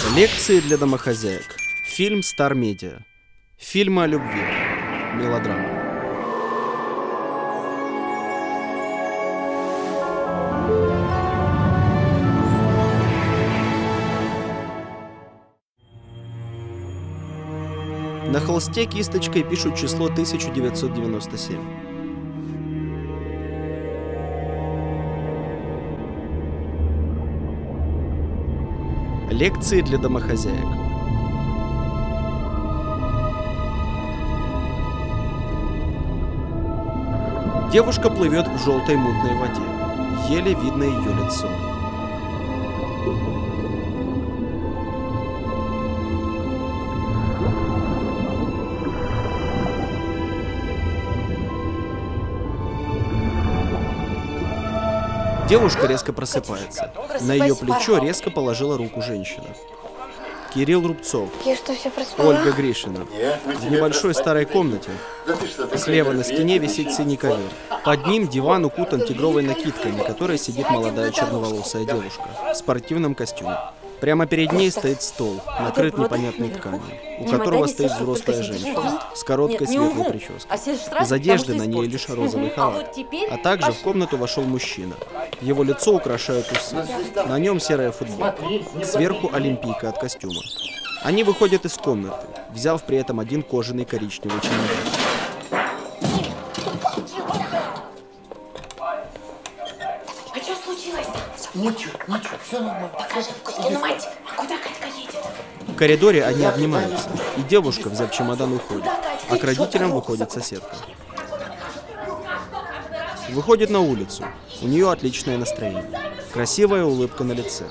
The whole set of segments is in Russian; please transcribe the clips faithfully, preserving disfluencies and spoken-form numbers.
Лекции для домохозяек. Фильм Star Media. Фильмы о любви. Мелодрама. На холсте кисточкой пишут число тысяча девятьсот девяносто семь. Лекции для домохозяек. Девушка плывет в желтой мутной воде. Еле видно ее лицо. Девушка резко просыпается. На ее плечо резко положила руку женщина. Кирилл Рубцов. Я что, все проспала? Ольга Гришина. В небольшой старой комнате. Слева на стене висит синий ковер. Под ним диван укутан тигровой накидкой, на которой сидит молодая черноволосая девушка в спортивном костюме. Прямо перед ней стоит стол, накрыт непонятной тканью, у которого стоит взрослая женщина с короткой светлой прической. Из одежды на ней лишь розовый халат. А также в комнату вошел мужчина. Его лицо украшают усы. На нем серая футболка. Сверху олимпийка от костюма. Они выходят из комнаты, взяв при этом один кожаный коричневый чемодан. А что случилось-то? Ничего, ничего, все нормально. Покажи, Кузькина мать, а куда Катька едет? В коридоре они обнимаются, и девушка, взяв чемодан, уходит. А к родителям выходит соседка. Выходит на улицу. У нее отличное настроение. Красивая улыбка на лице.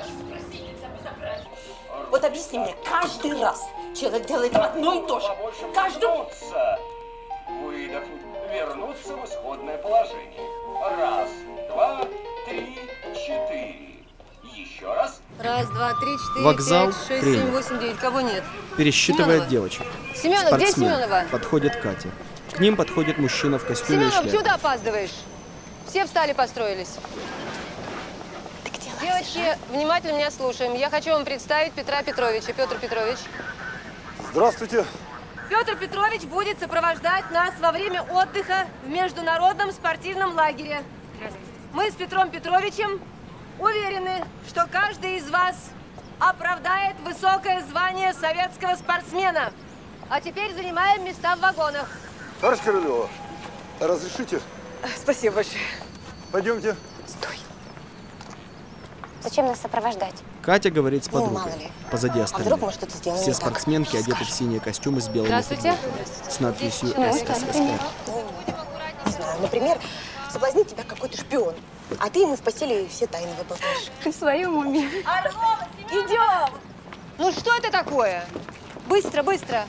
Вот объясни мне, каждый раз человек делает одно и то же. Каждый... Выдохнуть, вернуться в исходное положение. Раз, два, три, четыре. Еще раз. Раз, два, три, четыре, Вокзал, пять, шесть, тренер. семь, восемь, девять. Кого нет? Пересчитывает Семенова. девочек. Семенов, где Спортсмен. Семенова? Подходит Катя. К ним подходит мужчина в костюме и Семенов, шляпе. сюда опаздываешь. Все встали, построились. Ты где лазишь, Девочки, внимательно меня слушаем. Я хочу вам представить Петра Петровича. Петр Петрович. Здравствуйте. Петр Петрович будет сопровождать нас во время отдыха в международном спортивном лагере. Мы с Петром Петровичем уверены, что каждый из вас оправдает высокое звание советского спортсмена. А теперь занимаем места в вагонах. Товарищ Королева, разрешите? Спасибо большое. Пойдемте. Стой. Зачем нас сопровождать? Катя говорит с Ну, подругой. мало ли. Позади А вдруг остальных. мы что-то сделаем Все не так? спортсменки одеты в синие костюмы с белыми Здравствуйте. футболками. С надписью Ну, эс это, эс эс например, эр. ну, не знаю, например, соблазнит тебя какой-то шпион, а ты ему в постели все тайны выболтаешь. Ты в своем уме? Идем! Ну что это такое? Быстро, быстро.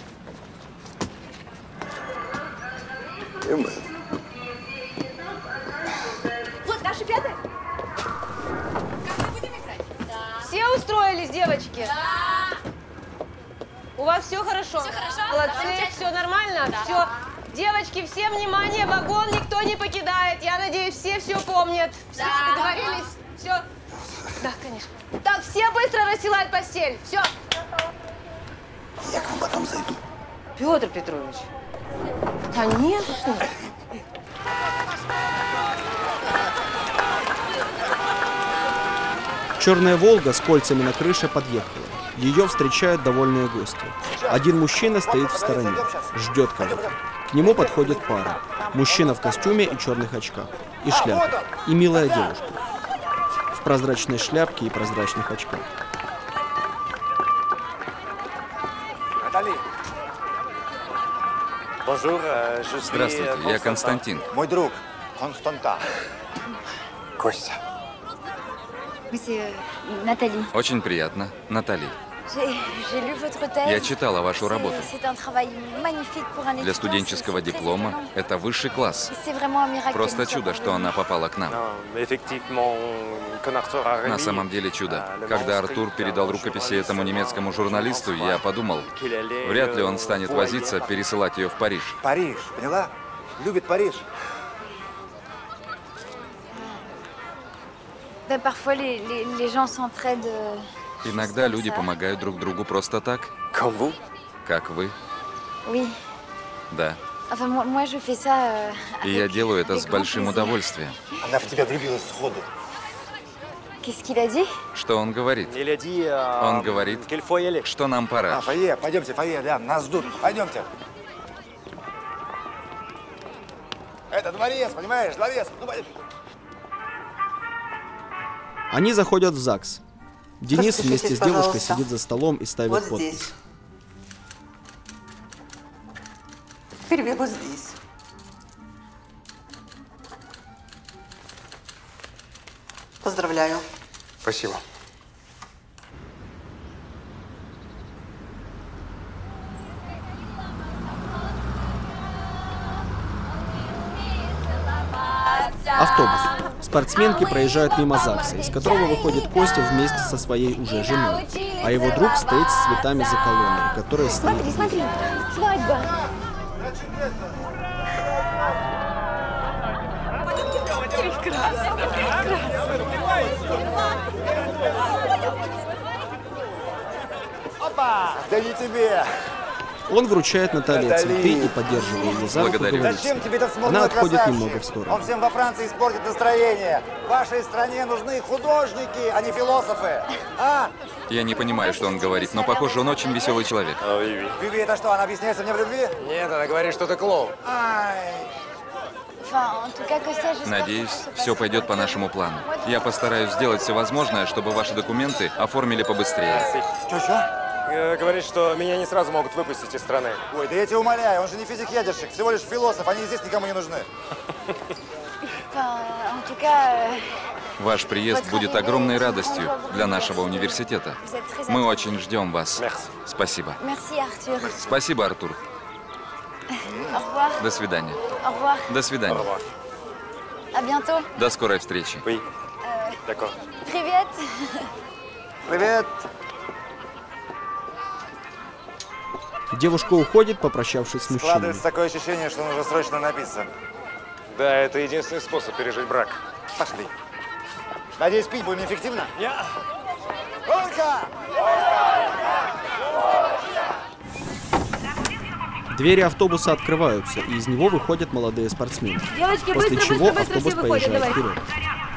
И мы. Вот наши пятые. Все устроились, девочки? Да. У вас все хорошо? Все хорошо. Молодцы, все нормально? Да. Все. Девочки, все внимание, вагон никто не покидает. Я надеюсь, все все помнят. Все, Да. договорились? Все. Да, конечно. Так, все быстро расстилать постель. Все. Я к вам потом зайду. Петр Петрович. Конечно. Черная «Волга» с кольцами на крыше подъехала. Ее встречают довольные гости. Один мужчина стоит в стороне, ждет кого-то. К нему подходит пара. Мужчина в костюме и черных очках. И шляпе. И милая девушка. В прозрачной шляпке и прозрачных очках. Натали. Здравствуйте, я Константин. Мой друг, Константа. Костя. Натали. Очень приятно, Натали. Я Я читала вашу работу. Для Для студенческого диплома это высший класс. Просто чудо, что она попала к нам. На самом деле чудо. Когда Артур передал рукописи этому немецкому журналисту, я подумал, вряд ли он станет возиться, пересылать ее в Париж. Париж, поняла? Любит Париж. Parfois, les, les, les gens s'entraident Иногда люди помогают друг другу просто так. Как вы. Oui. Да. Enfin, moi, moi, je fais ça. euh, И я avec- делаю это avec с grand большим plaisir. удовольствием. Она в тебя влюбилась сходу. Qu'est-ce qu'il a dit? Что он говорит? Он говорит, что нам А, пора. фойе, пойдемте, фойе, да, нас ждут. Пойдемте. Это дворец, понимаешь, дворец. Ну, пойдем. Они заходят в ЗАГС. Денис вместе с девушкой пожалуйста. сидит за столом и ставит Вот подпись. здесь. Теперь вот здесь. Поздравляю. Спасибо. Автобус. Спортсменки проезжают мимо ЗАГСа, из которого выходит Костя вместе со своей уже женой. А его друг стоит с цветами за колонной, которая стоит. Смотри, смотри, свадьба. Опа! Да не тебе! Он вручает Наталье цветы и, поддерживая ее за руку, Благодарю. говорит: Зачем тебе этот смурной Она отходит красавчик? немного в сторону. Он всем во Франции испортит настроение. В вашей стране нужны художники, а не философы. А? Я не понимаю, что он говорит, но, похоже, он очень веселый человек. Виви, это что, она объясняется мне в любви? Нет, она говорит, что ты клоун. Ай! Enfin, en tout cas, Kostya, j'espère que Надеюсь, tout se все passera пойдет по bien. нашему плану. Я постараюсь сделать все возможное, чтобы ваши документы оформили побыстрее. Чё-чё? Э, Говорит, что меня не сразу могут выпустить из страны. Ой, да я тебя умоляю, он же не физик-ядерщик, всего лишь философ, они здесь никому не нужны. Enfin, en tout cas, euh, Ваш приезд будет огромной радостью для нашего университета. vous êtes très Мы attentifs. очень ждем вас. Спасибо. Merci, Arthur. Спасибо, Артур. Au revoir. До свидания. Au revoir. До свидания. À bientôt. До скорой встречи. D'accord. Привет. Привет. Девушка уходит, попрощавшись с мужчиной. Складывается такое ощущение, что нужно срочно напиться. Да, это единственный способ пережить брак. Пошли. Надеюсь, пить будем эффективно? Нет. Ольга! Двери автобуса открываются, и из него выходят молодые спортсмены. Девочки, После быстро, чего быстро, быстро автобус все выходят, поезжает давай. вперед.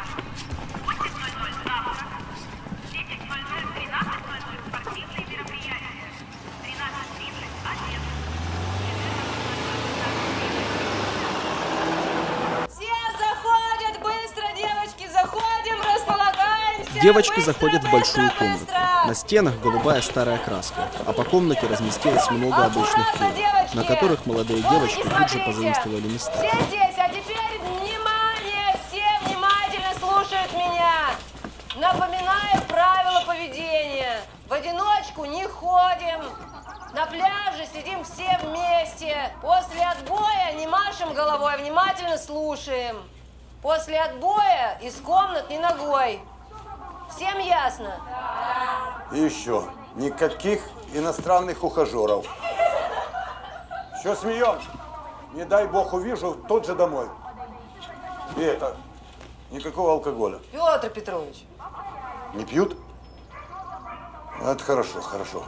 Все заходят быстро, девочки, заходим, располагаемся. Девочки Быстро, заходят в быстро, большую комнату. быстро. На стенах голубая старая краска, а по комнате разместилось много обычных Аккуратно, фигур, девочки. на которых молодые Вот девочки и тут же смотрите. позаимствовали места. Все здесь, а теперь внимание, все внимательно слушают меня. Напоминаю правила поведения. В одиночку не ходим. На пляже сидим все вместе. После отбоя не машем головой, а внимательно слушаем. После отбоя из комнат ни ногой. Всем ясно? И еще, никаких иностранных ухажеров. Что смеемся? Не дай бог увижу, тут же домой. И это, никакого алкоголя. Петр Петрович. Не пьют? Это хорошо, хорошо.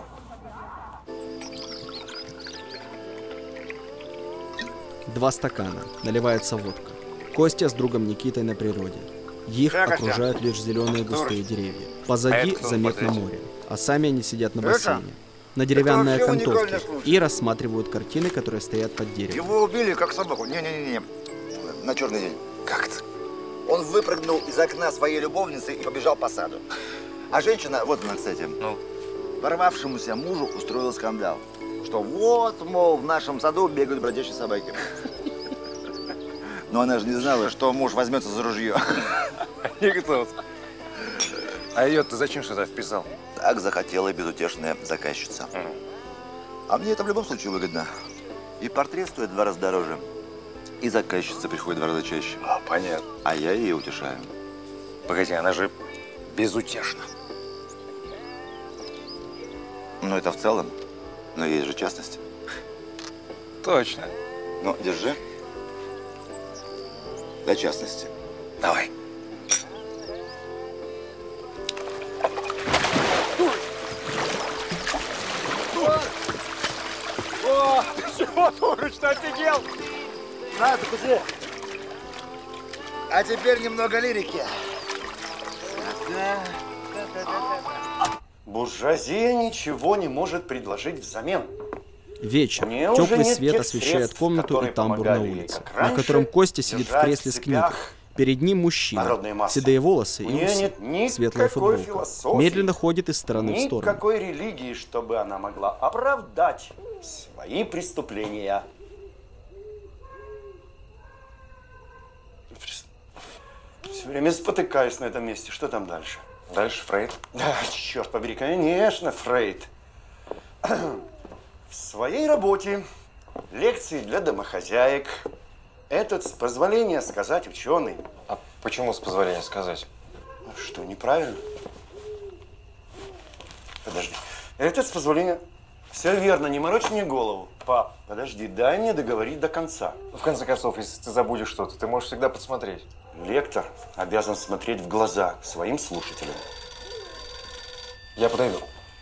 Два стакана. Наливается водка. Костя с другом Никитой на природе. Их Да, Костя. окружают лишь зеленые густые деревья. А Позади это кто заметно смотрите? море, а сами они сидят на Это? бассейне. На деревянной Это вообще окантовке уникальный случай. и рассматривают картины, которые стоят под деревом. Его убили, как собаку. Не-не-не, на черный день. Как это? Он выпрыгнул из окна своей любовницы и побежал по саду. А женщина, вот она, кстати, Ну? ворвавшемуся мужу устроила скандал. Что вот, мол, в нашем саду бегают бродячие собаки. Но она же не знала, что муж возьмется за ружье. Анекдот. А ее-то зачем сюда вписал? Так захотела безутешная заказчица. А мне это в любом случае выгодно. И портрет стоит в два раза дороже. И заказчица приходит в два раза чаще. А, понятно. А я ее утешаю. Погоди, она же безутешна. Ну, это в целом. Но есть же частности. Точно. Ну, держи. Для частности. Давай. Что, Тура, что офигел? На, закуси. А теперь немного лирики. Буржуазия ничего не может предложить взамен. Вечер. Мне уже Теплый нет свет тех освещает средств, комнату и которые тамбур на помогали ей, улице, как на раньше, котором Костя сидит в держать кресле в с книгой. цепях Перед ним мужчина, народные массы. седые волосы и У нее усы, нет никакой светлая футболка. философии, Медленно ходит из стороны в сторону. Никакой религии, чтобы она могла оправдать свои преступления. Все время спотыкаюсь на этом месте. Что там дальше? Дальше Фрейд. Да, черт побери, конечно, Фрейд. В своей работе лекции для домохозяек этот, с позволения сказать, ученый. А почему с позволения сказать? Что, неправильно? Подожди. Этот, с позволения... Все верно, не морочь мне голову. Пап, подожди, дай мне договорить до конца. В конце концов, если ты забудешь что-то, ты можешь всегда подсмотреть. Лектор обязан смотреть в глаза своим слушателям. Я подойду.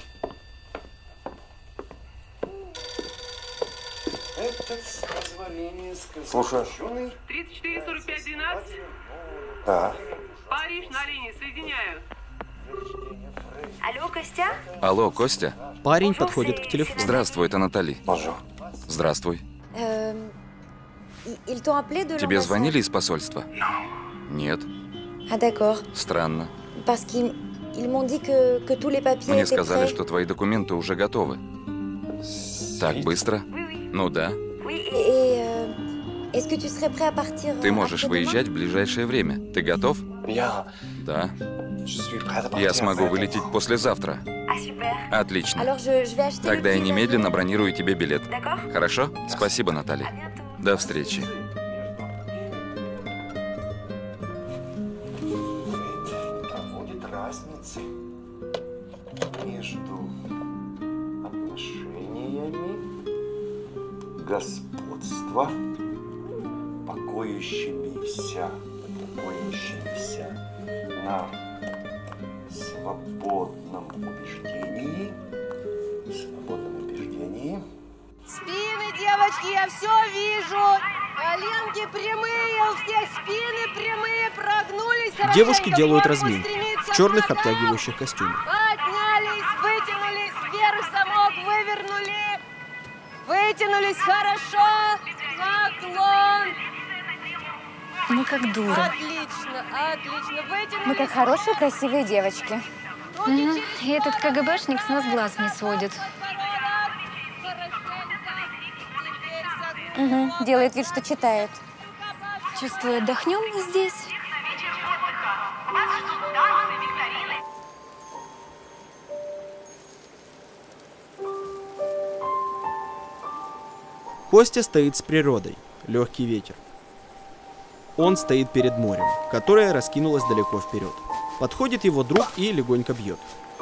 Этот, с позволения сказать, Слушаю. ученый. тридцать четыре сорок пять двенадцать. Да. Париж на линии, соединяю. Алло, Костя? Алло, Костя? Парень подходит к телефону. Здравствуй, это Натали. Bonjour. Здравствуй. Euh, ils t'ont appelé de Тебе l'ambassade? звонили из посольства? Нет. Ah d'accord. Странно. Parce qu'ils ils m'ont dit que, que tous les papiers Мне étaient сказали, prêts. что твои документы уже готовы. Так быстро? Ну да. Et euh, est-ce que tu serais prêt à partir? Ты можешь выезжать в ближайшее время. Ты готов? Я... Да. Je suis prêt à partir. Я смогу вылететь послезавтра. Ah super. Отлично. Alors je, je vais acheter Тогда le я billet немедленно d'avion. бронирую тебе билет. D'accord. Хорошо? Спасибо, Наталья. До встречи. Проводит разницы между отношениями господства, покоящимися, покоящимися на свободном убеждении, свободном убеждении. Спины, девочки, я все вижу. Коленки прямые, у всех спины прямые, прогнулись. Девушки хорошенько, делают корпус разминку стремится в черных к ногам. обтягивающих костюмах. Поднялись, вытянулись, вверх замок, вывернули. Вытянулись хорошо. Наклон. Мы как дуры. Отлично, отлично. Вытянулись. Мы как хорошие, красивые девочки. Руки И этот КГБшник с нас глаз не сводит. Угу. Делает вид, что читает. Чувствую, отдохнем здесь. Костя стоит с природой. Легкий ветер. Он стоит перед морем, которое раскинулось далеко вперед. Подходит его друг и легонько бьет.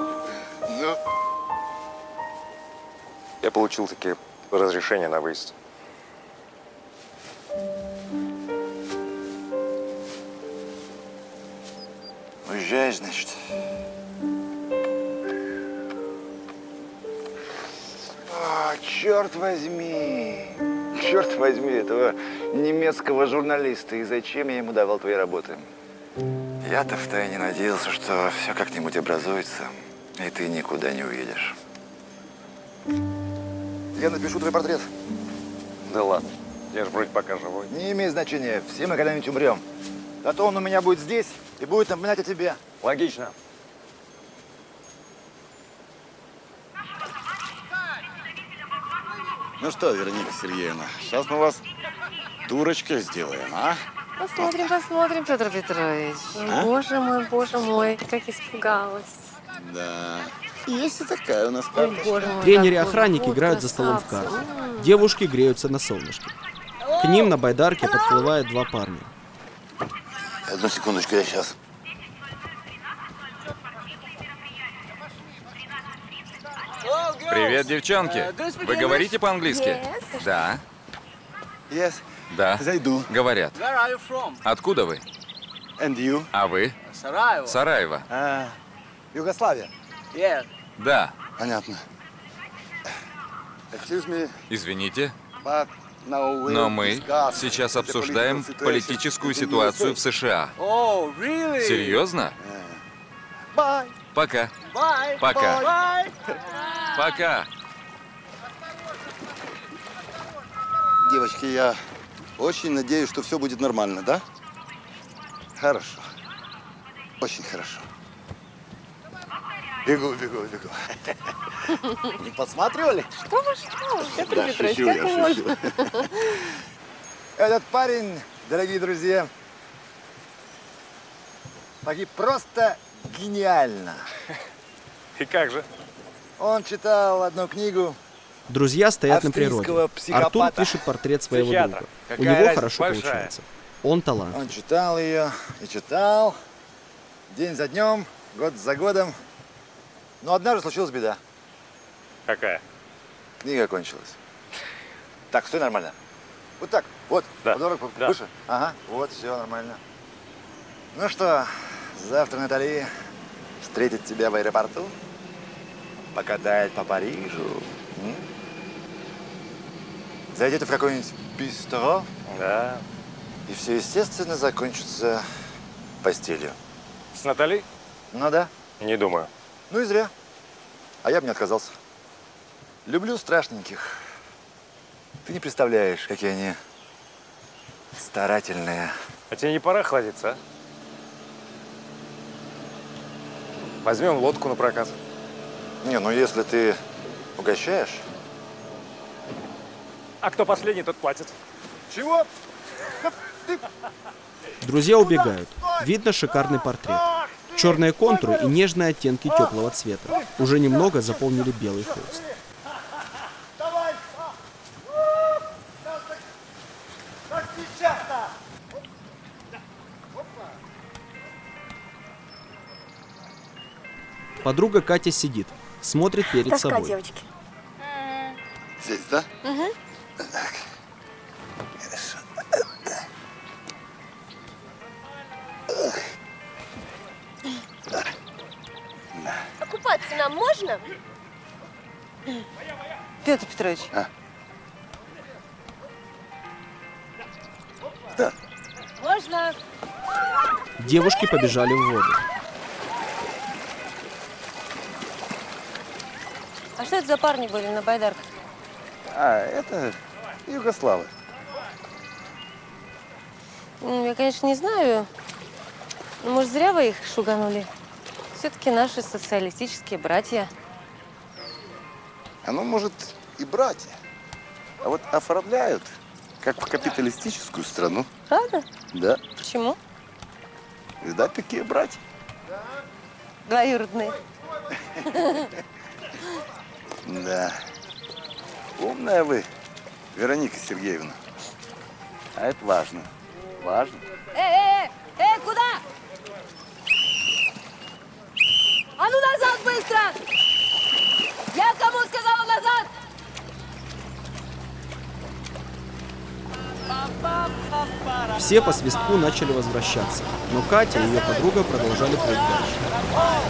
Я получил таки разрешение на выезд. Уезжаешь, значит? А, черт возьми! Черт возьми этого немецкого журналиста. И зачем я ему давал твои работы? Я-то втайне надеялся, что все как-нибудь образуется, и ты никуда не уедешь. Я напишу твой портрет. Да ладно. Я же вроде пока живой. Не имеет значения. Все мы когда-нибудь умрем. Зато он у меня будет здесь и будет напоминать о тебе. Логично. Ну что, Вероника Сергеевна, сейчас мы вас дурочкой сделаем, а? Посмотрим, посмотрим, Петр Петрович. А? Боже мой, боже мой, как испугалась. Да. Есть и такая у нас Ой, карточка. боже мой, Тренеры и какой охранники вот играют за столом в красавцы. карты. М. Девушки греются на солнышке. К ним на байдарке подплывают два парня. Одну секундочку, я сейчас. Привет, девчонки. Вы говорите по-английски? Yes. Да. Yes. Да. Зайду. Говорят. Откуда вы? And you? А вы? Сараево. А, Югославия. Да. Понятно. Excuse me. Извините. Но мы сейчас обсуждаем политическую ситуацию в США. Серьезно? Пока. Пока. Пока. Девочки, я очень надеюсь, что все будет нормально, да? Хорошо. Очень хорошо. Бегу, бегу, бегу. Не подсматривали? Что вы, что вы? Петр Да, Петрович, шучу, как я можно? Этот парень, дорогие друзья, погиб просто гениально. И как же? Он читал одну книгу. Друзья стоят на австрийского природе. психопата. Артур пишет портрет своего Психиатра. друга. У Какая него разница хорошо большая. получается. Он талант. Он читал ее и читал, день за днем, год за годом. Но однажды случилась беда. Какая? Книга кончилась. Так, стой нормально. Вот так, вот, Да. подбородок Да. выше. Ага, вот, все нормально. Ну что, завтра Натали встретит тебя в аэропорту, покатает по Парижу. М? Зайдете в какое-нибудь бистро. Да. И все, естественно, закончится постелью. С Натальей? Ну да. Не думаю. Ну и зря. А я бы не отказался. Люблю страшненьких. Ты не представляешь, какие они старательные. А тебе не пора охладиться, а? Возьмем лодку на прокат. Не, ну если ты угощаешь. А кто последний, тот платит. Чего? Друзья убегают. Видно шикарный портрет. Черные контуры и нежные оттенки теплого цвета. Уже немного заполнили белый холст. Подруга Катя сидит, смотрит перед Тоска, собой. девочки. Здесь, да? Угу. Так. Хорошо. А купаться нам можно? Петр Петрович. А? Да. Можно. Девушки побежали в воду. А что это за парни были на байдарках? А, это Югославы. Ну, я, конечно, не знаю. Но, может, зря вы их шуганули. Все-таки наши социалистические братья. Оно может и братья. А вот оформляют, как в капиталистическую страну. Правда? Да. Почему? Видать, такие братья. Двоюродные. Да. Умная вы, Вероника Сергеевна. А это важно. Важно. Эй, эй, эй, эй, куда? А ну назад быстро! Я кому сказала назад? Все по свистку начали возвращаться, но Катя и ее подруга продолжали плыть дальше.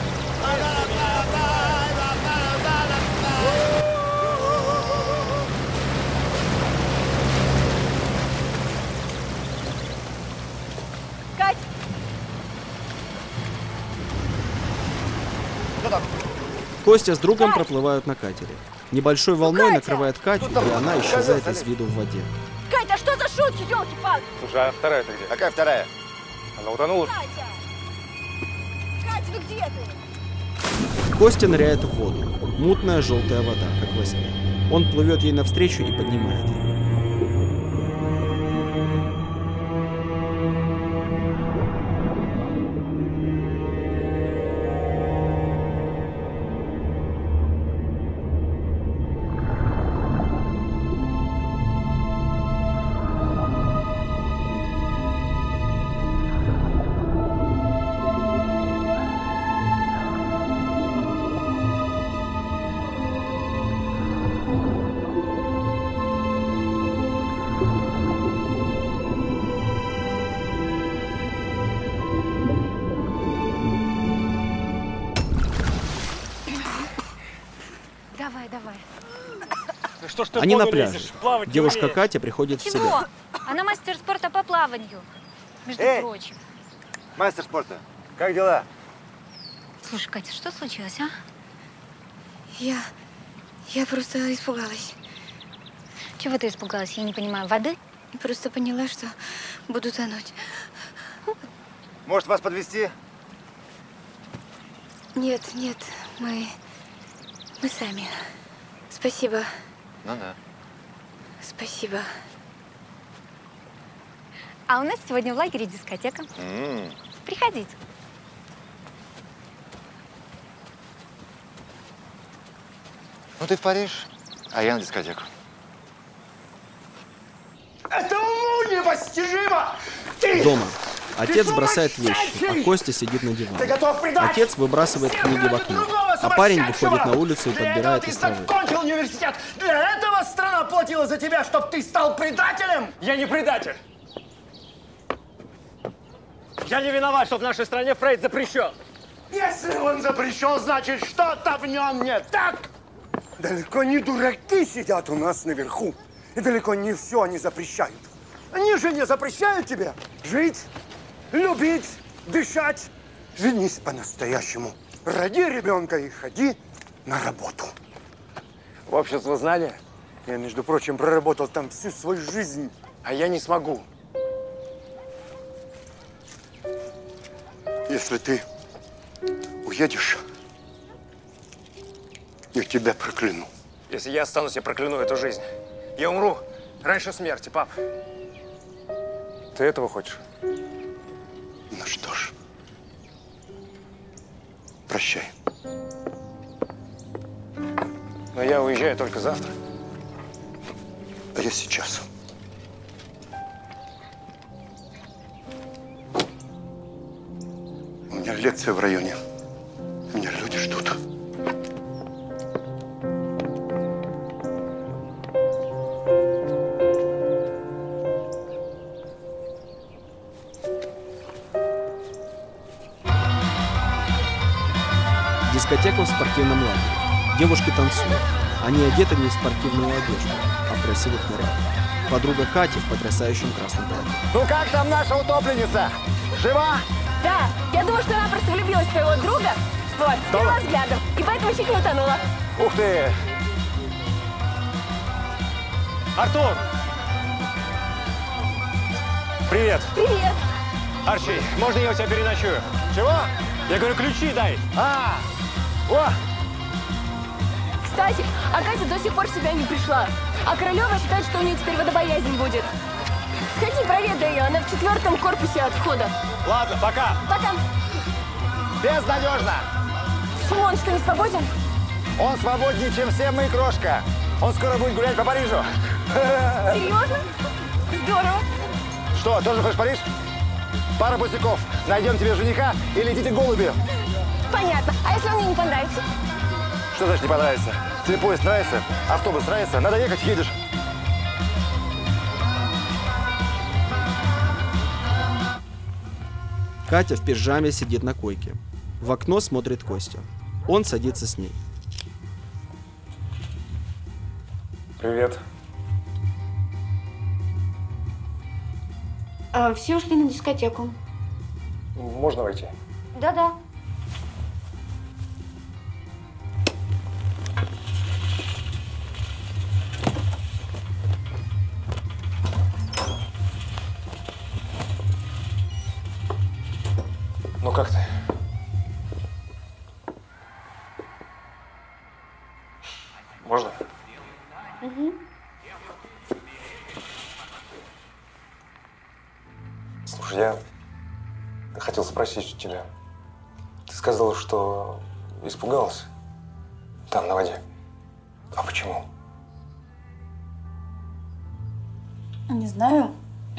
Кать! Костя с другом проплывают на катере. Небольшой волной накрывает Катю, и она исчезает из виду в воде. Катя, а что за шутки, елки-палки? Слушай, а вторая-то где? Какая вторая? Она утонула? Катя! Катя, ну где ты? Костя ныряет в воду. Мутная желтая вода, как во сне. Он плывет ей навстречу и поднимает ее. Давай, давай. Что ж ты в Они на воду пляже. лезешь? Плавать не Девушка умеешь. Катя приходит в Чего? себя. Она мастер спорта по плаванию, между Эй! прочим. Мастер спорта, как дела? Слушай, Катя, что случилось, а? Я... я просто испугалась. Чего ты испугалась? Я не понимаю. Воды? Просто поняла, что буду тонуть. Может, вас подвезти? Нет, нет, мы... мы сами. Спасибо. Ну да. Спасибо. А у нас сегодня в лагере дискотека. М. Приходите. Ну ты в Париж, а я на дискотеку. Это уму непостижимо! Ты... Дома. Ты Отец сумасшедший! бросает вещи, а Костя сидит на Ты диване. готов предать Отец выбрасывает всех книги в ради окно, другого а парень сумасшедшего! выходит на улицу и Для подбирает этого из ты травы. закончил университет! Для этого страна платила за тебя, чтобы ты стал предателем! Я не предатель. Я не виноват, что в нашей стране Фрейд запрещен. Если он запрещен, значит, что-то в нем не так! Далеко не дураки сидят у нас наверху. И далеко не все они запрещают. Они же не запрещают тебе жить, любить, дышать. Женись по-настоящему. Роди ребенка и ходи на работу. В общество знания я, между прочим, проработал там всю свою жизнь, а я не смогу. Если ты уедешь, я тебя прокляну. Если я останусь, я прокляну эту жизнь. Я умру раньше смерти, пап. Ты этого хочешь? Ну что ж, прощай. Но я уезжаю только завтра. А я сейчас. У меня лекция в районе. Меня люди ждут. Дискотека в спортивном лагере. Девушки танцуют. Они одеты не в спортивную одежду, а в красивых нарядах. Подруга Кати в потрясающем красном платье. Ну как там наша утопленница? Жива? Да, я думаю, что она просто влюбилась в твоего друга. Вот, с первого взгляда. И поэтому чуть не утонула. Ух ты! Артур! Привет. Привет. Арчи, можно я у тебя переночую? Чего? Я говорю, ключи дай. А! О! Кстати, а Катя до сих пор в себя не пришла. А Королева считает, что у нее теперь водобоязнь будет. Сходи, проведай ее, она в четвертом корпусе от входа. Ладно, пока. Пока. Безнадежно! Шимон, что, не свободен? Он свободнее, чем все мы, крошка. Он скоро будет гулять по Парижу. Серьезно? Здорово. Что, тоже хочешь в Париж? Пара пустяков. Найдем тебе жениха и летите голуби. Понятно. А если он мне не понравится? Что значит не понравится? Тебе поезд нравится? Автобус нравится? Надо ехать, едешь. Катя в пижаме сидит на койке. В окно смотрит Костя. Он садится с ней. Привет. А, все ушли на дискотеку. Можно войти? Да-да. Ну как ты? Можно? Угу. Слушай, я хотел спросить у тебя. Ты сказала, что испугалась там, на воде. А почему? Не знаю.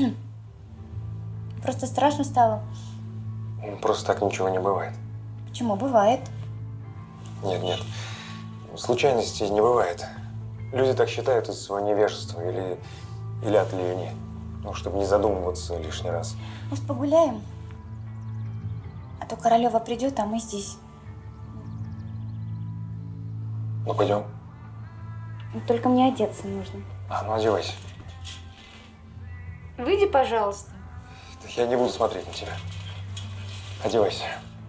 Просто страшно стало. Ну, просто так ничего не бывает. Почему? Бывает. Нет, нет. Случайностей не бывает. Люди так считают из своего невежества или, или от лени. Ну, чтобы не задумываться лишний раз. Может, погуляем? А то Королева придет, а мы здесь. Ну, пойдем. Только мне одеться нужно. А, ну одевайся. Выйди, пожалуйста. Я не буду смотреть на тебя. Одевайся.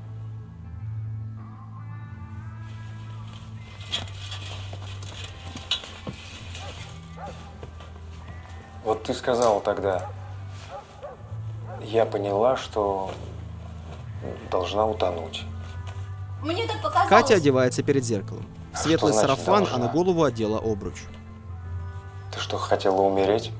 Вот ты сказала тогда, я поняла, что должна утонуть. Мне так показалось. Катя одевается перед зеркалом. Светлый значит сарафан, должна? а на голову одела обруч. Ты что, хотела умереть?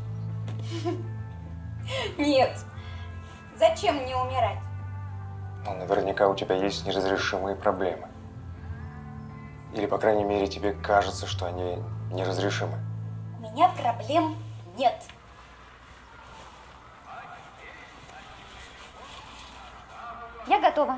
Нет. Зачем мне умирать? Ну, наверняка у тебя есть неразрешимые проблемы. Или, по крайней мере, тебе кажется, что они неразрешимы. У меня проблем нет. Я готова.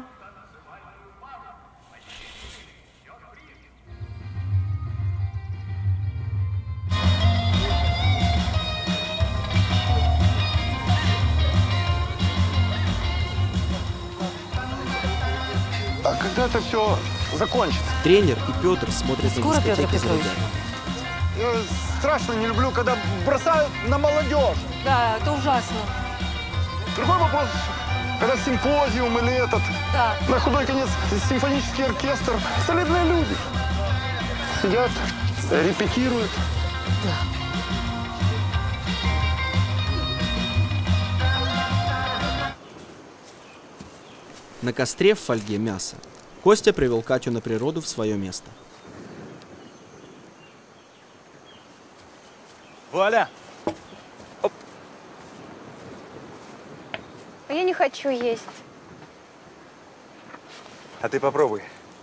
А когда это все закончится? Тренер и Петр смотрят Скоро, на Петр дискотеки за Петрович? ребят. Я страшно не люблю, когда бросают на молодежь. Да, это ужасно. Другой вопрос, когда симпозиум или этот, Да. на худой конец симфонический оркестр, солидные люди. Сидят, репетируют. На костре в фольге мясо. Костя привел Катю на природу в свое место. Валя! Я не хочу есть. А ты попробуй.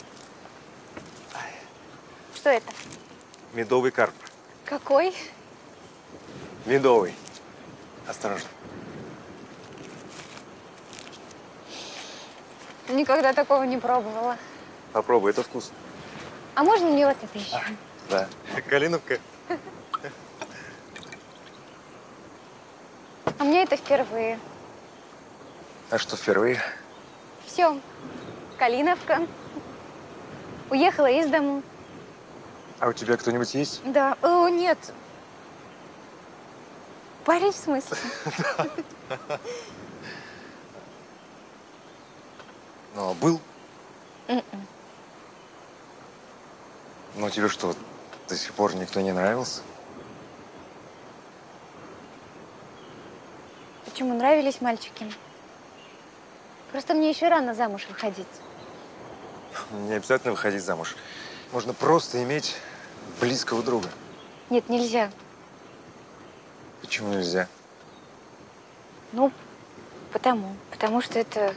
Что это? Медовый карп. Какой? Медовый. Осторожно. Никогда такого не пробовала. Попробуй, это вкусно. А можно мне вот это еще? Да. Калиновка. А мне это впервые. А что впервые? Все. Калиновка. Уехала из дому. А у тебя кто-нибудь есть? Да. О, нет. Парень в смысле? Ну, а был? М-м. Ну, тебе что, до сих пор никто не нравился? Почему нравились мальчики? Просто мне еще рано замуж выходить. Не обязательно выходить замуж. Можно просто иметь близкого друга. Нет, нельзя. Почему нельзя? Ну, потому. Потому что это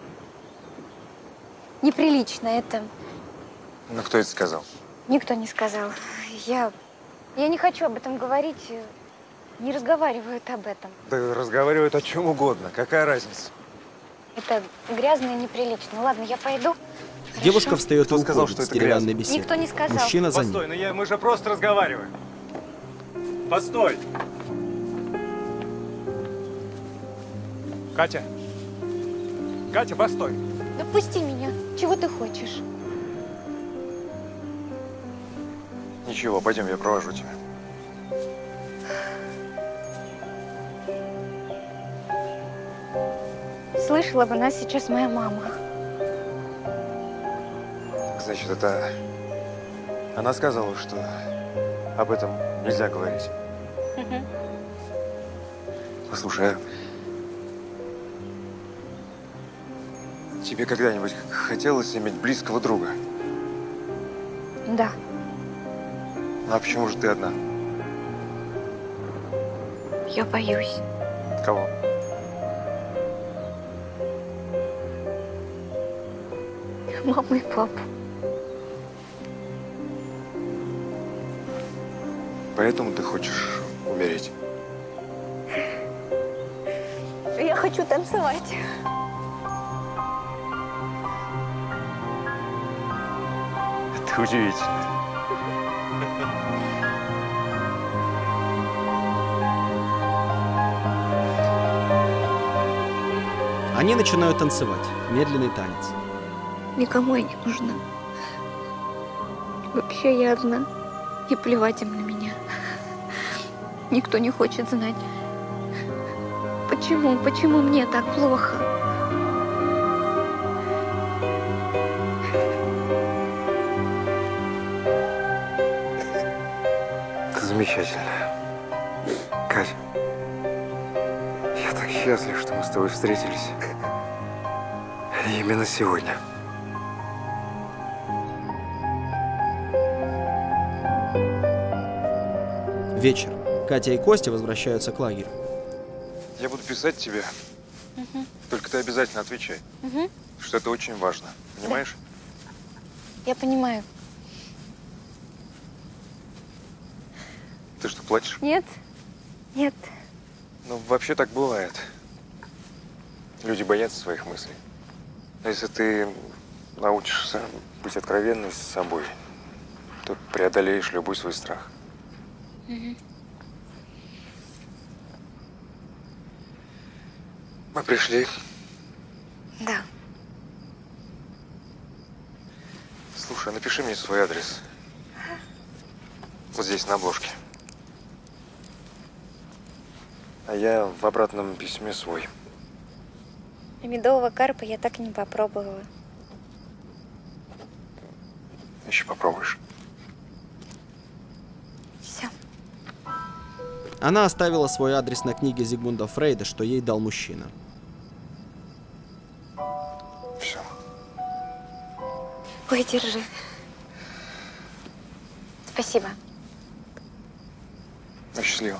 неприлично. Это Ну, кто это сказал? никто не сказал. Я, я не хочу об этом говорить. Не разговаривают об этом. Да разговаривают о чем угодно. Какая разница? Это грязно и неприлично. Ладно, я пойду. Девушка Хорошо? встает и Кто сказал, уходит что с это деревянной грязно? беседы. Никто не сказал. Мужчина за ним. Постой, ну я, мы же просто разговариваем. Постой. Катя. Катя, постой. Да пусти меня. Чего ты хочешь? Ничего, пойдем, я провожу тебя. Слышала бы нас сейчас моя мама. Значит, это она сказала, что об этом нельзя говорить. Мгм. Послушай, а тебе когда-нибудь хотелось иметь близкого друга? Да. Ну а почему же ты одна? Я боюсь. Кого? Маму и папу. Поэтому ты хочешь умереть? Я хочу танцевать. Это удивительно. Они начинают танцевать. Медленный танец. Никому я не нужна. Вообще я одна. И плевать им на меня. Никто не хочет знать. Почему, почему мне так плохо? Ты замечательная. Кать, я так счастлив, что мы с тобой встретились. Именно сегодня. Вечер. Катя и Костя возвращаются к лагерю. Я буду писать тебе, Угу. только ты обязательно отвечай, Угу. что это очень важно. Понимаешь? Я понимаю. Ты что, плачешь? Нет. Нет. Ну, вообще так бывает. Люди боятся своих мыслей. А если ты научишься быть откровенным с собой, то преодолеешь любой свой страх. Угу. Мы пришли. Да. Слушай, напиши мне свой адрес. Вот здесь, на обложке. А я в обратном письме свой. А медового карпа я так и не попробовала. Еще попробуешь. Все. Она оставила свой адрес на книге Зигмунда Фрейда, что ей дал мужчина. Все. Ой, держи. Спасибо. Ну, счастливо.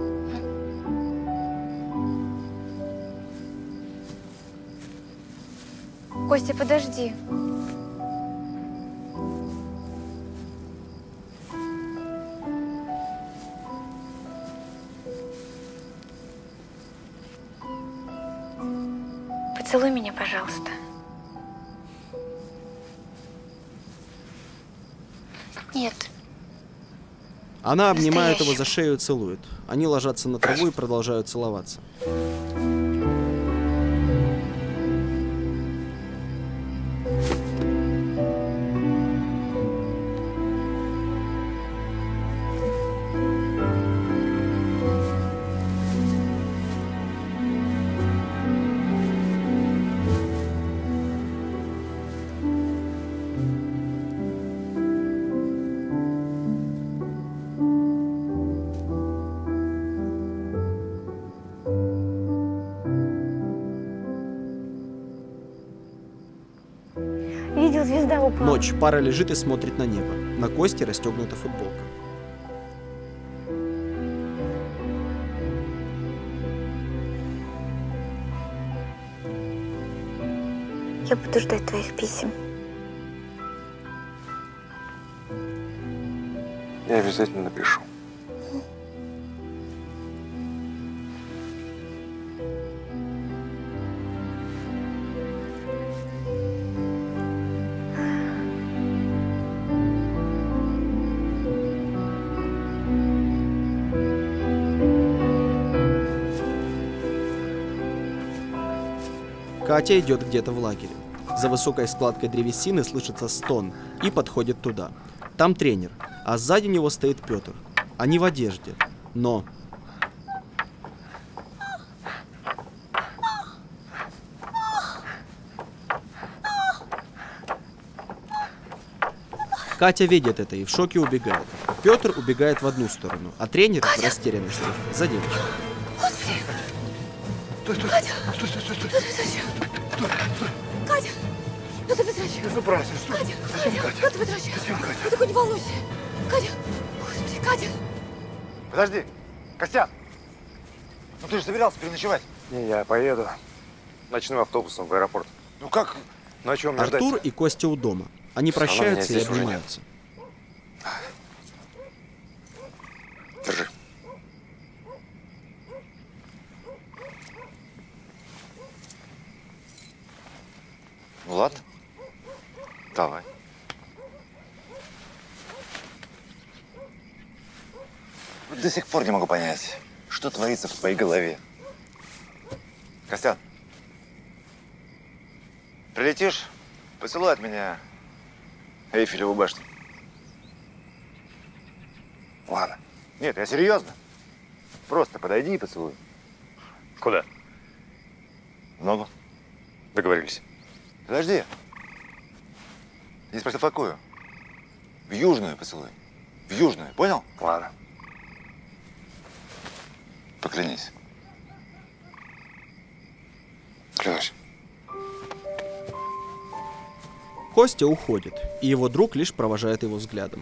Костя, подожди. Поцелуй меня, пожалуйста. Нет. Она обнимает его Настоящего. за шею и целует. Они ложатся на траву и продолжают целоваться. Видел, звезда упала. Ночь. Пара лежит и смотрит на небо. На Косте расстегнута футболка. Я буду ждать твоих писем. Я обязательно напишу. Катя идет где-то в лагере. За высокой складкой древесины слышится стон и подходит туда. Там тренер, а сзади него стоит Петр. Они в одежде, но... Катя видит это и в шоке убегает. Петр убегает в одну сторону, а тренер в растерянности за девочкой. Господи! Стой, стой, Катя! стой, стой, стой, стой. Что ты зачем? Стой, стой. Катя! Что ты зачем? Не забирайся, стой. Катя! Зачем, Катя! Катя? Что ты возвращаешься? Зачем, Катя? Ты такой не волнуйся. Катя! Господи, Катя! Подожди, Костян, ну ты же собирался переночевать. Не, я поеду ночным автобусом в аэропорт. Ну как? Ну а чего мне ждать? Артур и Костя у дома. Они Всё равно прощаются и меня здесь уже обнимаются. Держи. Ну ладно, давай. Вот до сих пор не могу понять, что творится в твоей голове. Костян, прилетишь, поцелуй от меня Эйфелеву башню. Ладно. Нет, я серьезно. Просто подойди и поцелуй. Куда? В ногу. Договорились. Подожди. Не спросил, в какую? В южную поцелуй. В южную, понял? Ладно. Поклянись. Клянусь. Костя уходит, и его друг лишь провожает его взглядом.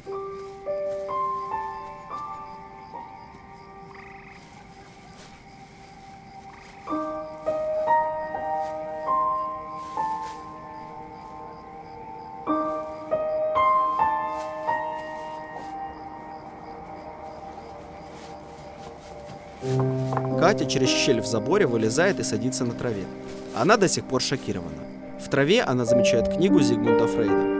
Катя через щель в заборе вылезает и садится на траве. Она до сих пор шокирована. В траве она замечает книгу Зигмунда Фрейда.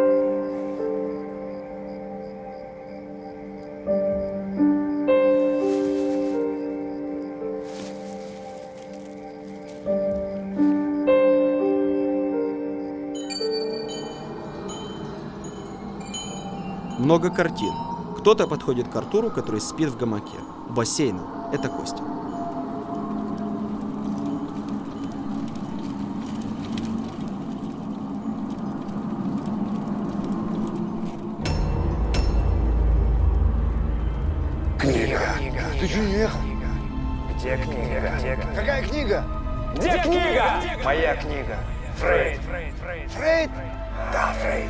Много картин. Кто-то подходит к Артуру, который спит в гамаке. У бассейна. Это Костя. Книга. Ты что, не ехал? Где книга? Где книга? Какая книга? Где книга? Моя книга. Фрейд. Фрейд? Да, Фрейд.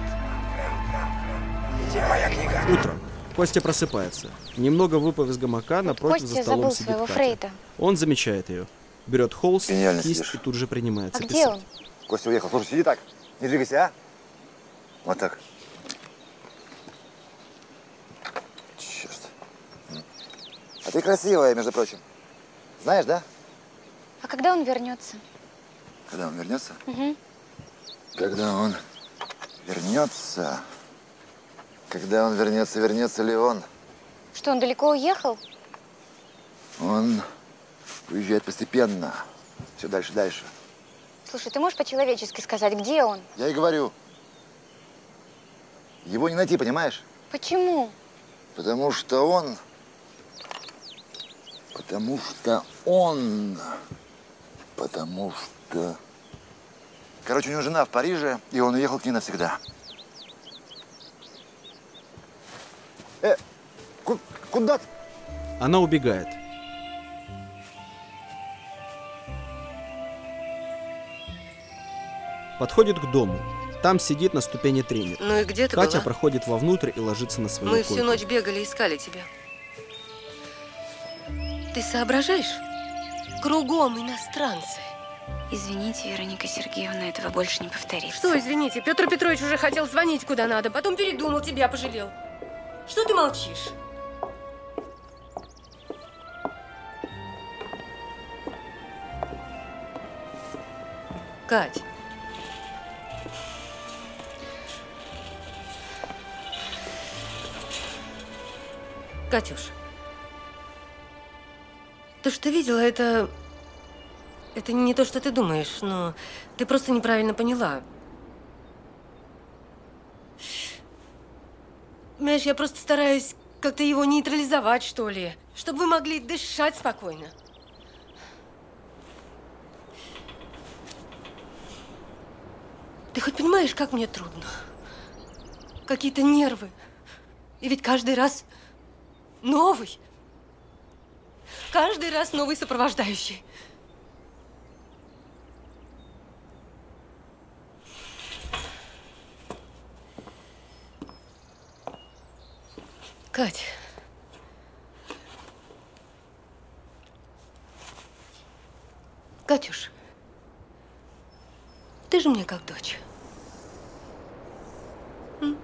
Где моя книга? Утром. Костя просыпается. Немного выпав из гамака, напротив Костя за столом забыл сидит своего Катя. Фрейда. Он замечает ее. Берет холст, Гениально кисть сидишь. и тут же принимается А где писать. он? Костя уехал. Слушай, сиди так. Не двигайся, а? Вот так. Черт. А ты красивая, между прочим. Знаешь, да? А когда он вернется? Когда он вернется? Угу. Когда он вернется. Когда он вернется, вернется ли он? Что, он далеко уехал? Он уезжает постепенно. Все дальше, дальше. Слушай, ты можешь по-человечески сказать, где он? Я и говорю. Его не найти, понимаешь? Почему? Потому что он... Потому что он... Потому что... Короче, у него жена в Париже, и он уехал к ней навсегда. Э, ку- куда ты? Она убегает. Подходит к дому. Там сидит на ступени тренер. Ну и где ты Катя была? проходит вовнутрь и ложится на свою Мы койку. всю ночь бегали, искали тебя. Ты соображаешь? Кругом иностранцы. Извините, Вероника Сергеевна, этого больше не повторится. Что, извините, Петр Петрович уже хотел звонить куда надо, потом передумал, тебя пожалел. Что ты молчишь? Кать. Катюш. То, что ты видела, это... Это не то, что ты думаешь, но ты просто неправильно поняла. Понимаешь, я просто стараюсь как-то его нейтрализовать, что ли, чтобы вы могли дышать спокойно. Ты хоть понимаешь, как мне трудно? Какие-то нервы. И ведь каждый раз новый. Каждый раз новый сопровождающий. Кать. Катюш, ты же мне как дочь. М?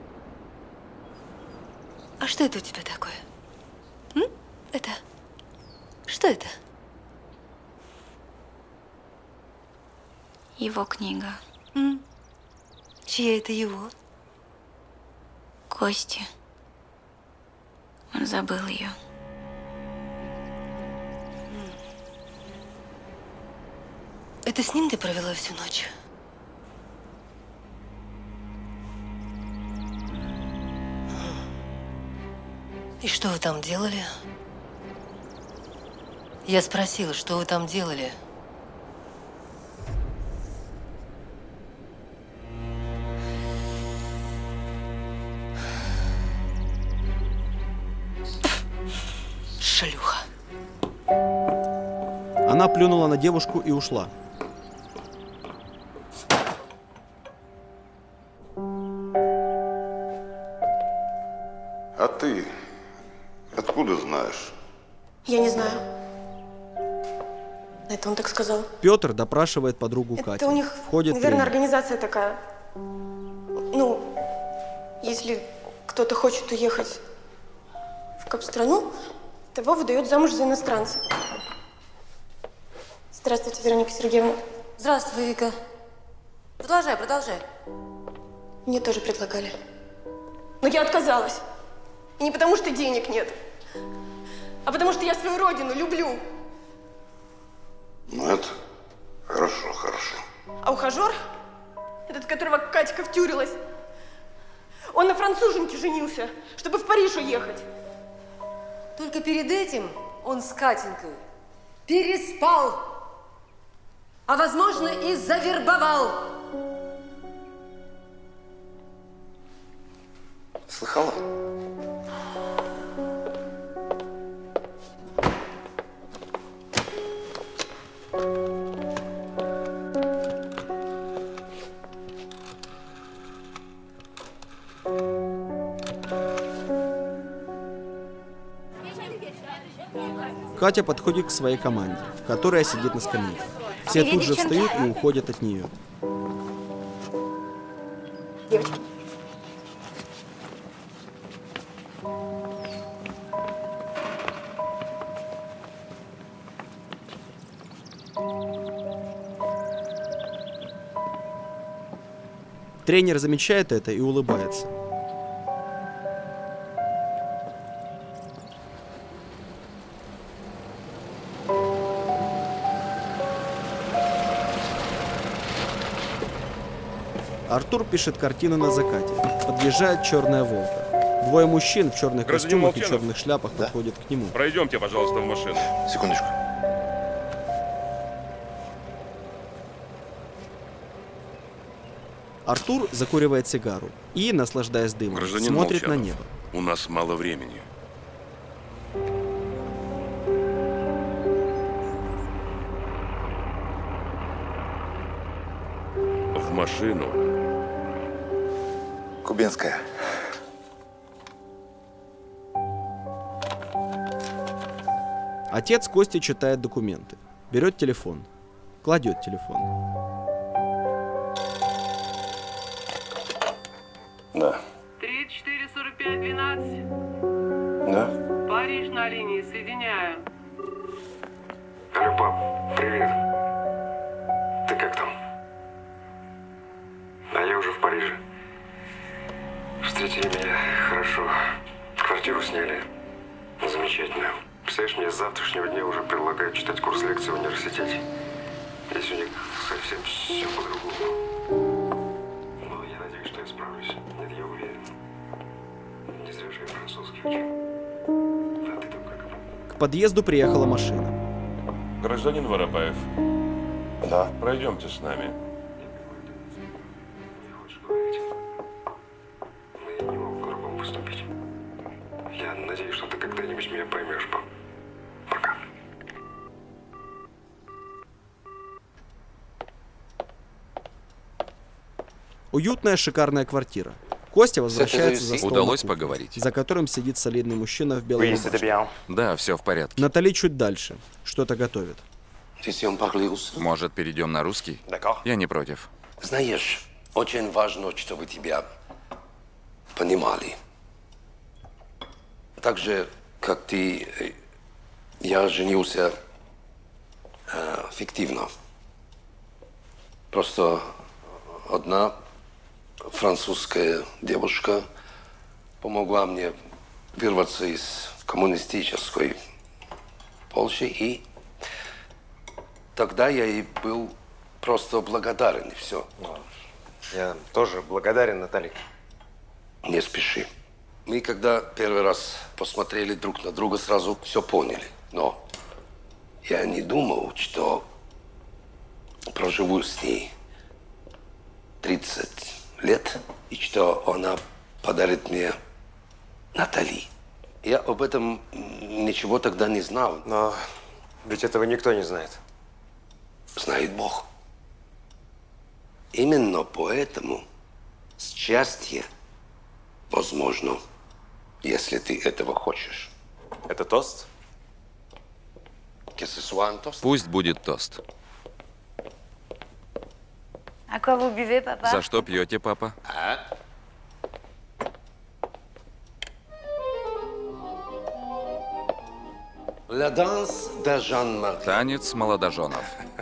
А что это у тебя такое? М? Это? Что это? Его книга. М? Чья это его? Кости. Он забыл ее. Это с ним ты провела всю ночь? И что вы там делали? Я спросила, что вы там делали? Шлюха. Она плюнула на девушку и ушла. А ты откуда знаешь? Я не знаю. Это он так сказал. Петр допрашивает подругу Кати. Это у них, Входит наверное, тренер. организация такая. Ну, если кто-то хочет уехать в кап-страну, того выдают замуж за иностранца. Здравствуйте, Вероника Сергеевна. Здравствуй, Вика. Продолжай, продолжай. Мне тоже предлагали. Но я отказалась. И не потому, что денег нет, а потому, что я свою родину люблю. Ну, это хорошо, хорошо. А ухажер, этот, в которого Катька втюрилась, он на француженке женился, чтобы в Париж уехать. Только перед этим он с Катенькой переспал, а, возможно, и завербовал. Слыхала? Катя подходит к своей команде, которая сидит на скамейке. Все Привет, тут же девчонки. встают и уходят от нее. Девочки. Тренер замечает это и улыбается. Артур пишет картину на закате. Подъезжает черная «Волга». Двое мужчин в черных Гражданин костюмах и Молчанов. черных шляпах подходят к нему. Пройдемте, пожалуйста, в машину. Секундочку. Артур закуривает сигару и, наслаждаясь дымом, Гражданин смотрит на Молчанов, небо. у нас мало времени. В машину. Кубинская. Отец Кости читает документы. Берет телефон. Кладет телефон. Да. три четыре сорок пять двенадцать. Да? Париж на линии, соединяю. Алло, пап, привет. Ты как там? А я уже в Париже. Встретили меня хорошо. Квартиру сняли. Замечательно. Представляешь, мне с завтрашнего дня уже предлагают читать курс лекций в университете. Здесь у них совсем все по-другому. Но я надеюсь, что я справлюсь. Нет, я уверен. Не зря же я французский учу. А ты там как? К подъезду приехала машина. Гражданин Воропаев. Да. Пройдемте с нами. Я не мог по-другому поступить. Я надеюсь, что ты когда-нибудь меня поймешь, пап. Пока. Уютная, шикарная квартира. Костя возвращается за стол, Удалось на кухню, поговорить? за которым сидит солидный мужчина в белой рубашке. Да, все в порядке. Натали чуть дальше. Что-то готовит. Может, перейдем на русский? Я не против. Знаешь, очень важно, чтобы тебя понимали. Так же, как ты, э, я женился э, фиктивно. Просто одна французская девушка помогла мне вырваться из коммунистической Польши, и тогда я ей был просто благодарен, и все. Я тоже благодарен, Наталья. Не спеши. Мы, когда первый раз посмотрели друг на друга, сразу все поняли. Но я не думал, что проживу с ней тридцать лет, и что она подарит мне Натали. Я об этом ничего тогда не знал. Но ведь этого никто не знает. Знает Бог. Именно поэтому счастье возможно, если ты этого хочешь. Это тост? Пусть будет тост. À quoi vous buvez, papa? За что пьете, папа? La danse de Jean-Marie. Танец молодоженов.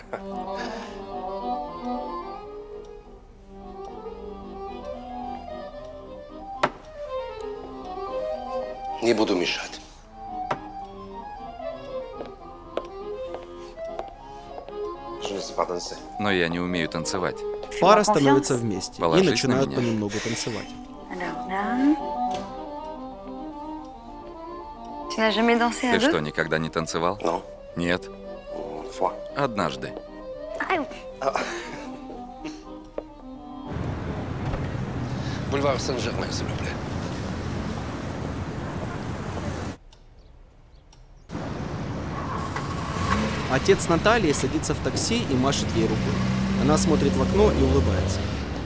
Не буду мешать. Но я не умею танцевать. Пара становится вместе и Положись на начинают меня. понемногу танцевать. Alors là... Tu n'as jamais dansé à Ты deux? что, никогда не танцевал? Нет. Однажды. Бульвар Сен-Жермен, s'il vous plaît. Отец Натальи садится в такси и машет ей рукой. Она смотрит в окно и улыбается.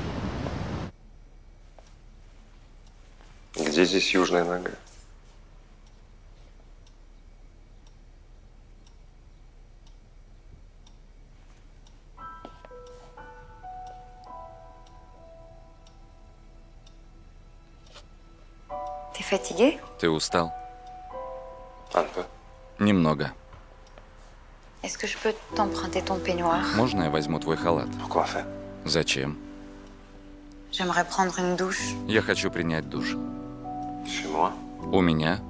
Где здесь южная нога? T'es fatigué? Ты устал? Un peu. Немного. Est-ce que je peux t'emprunter ton peignoir? Можно я возьму твой халат? Pourquoi faire? Зачем? J'aimerais prendre une douche. Я хочу принять душ. Chez moi? У меня?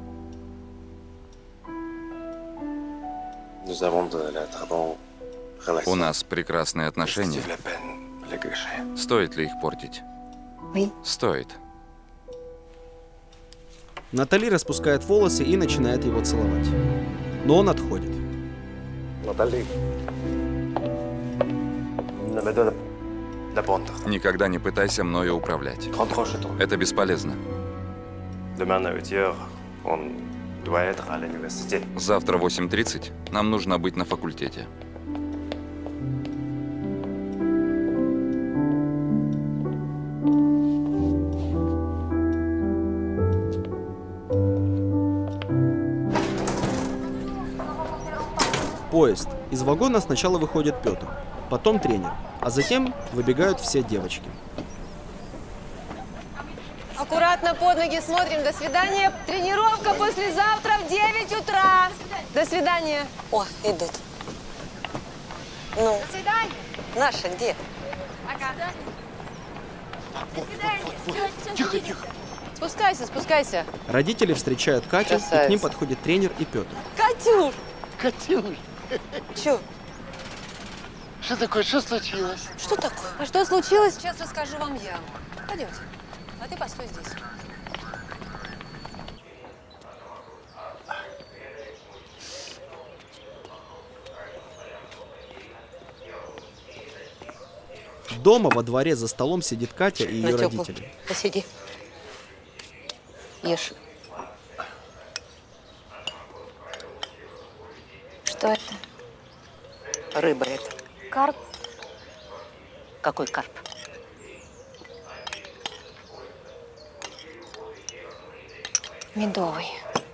Nous avons de la très bonne relation. У нас прекрасные отношения. Est-ce que tu la peine les gâcher? Стоит ли их портить? Oui. Стоит. Натали распускает волосы и начинает его целовать. Но он отходит. Натали. Ne me donne la bonne. Никогда не пытайся мною управлять. Rentre chez toi. Это бесполезно. Demain à huit heures, on doit être à l'université. Завтра в восемь тридцать нам нужно быть на факультете. Поезд. Из вагона сначала выходит Петр, потом тренер, а затем выбегают все девочки. Аккуратно под ноги смотрим. До свидания. Тренировка послезавтра в девять утра. До свидания. О, идут. Ну, До свидания. наша где? Пока. Тихо, тихо. Спускайся, спускайся. Родители встречают Катю, и к Красавица. ним подходит тренер и Петр. Катюш! Катюш, Чё? что такое? Что случилось? Что такое? А что случилось, сейчас расскажу вам я. Пойдемте. А ты постой здесь. Дома во дворе за столом сидит Катя и ее На теплую. родители. Посиди. Ешь. Что это? Рыба это. Карп? Какой карп? Медовый.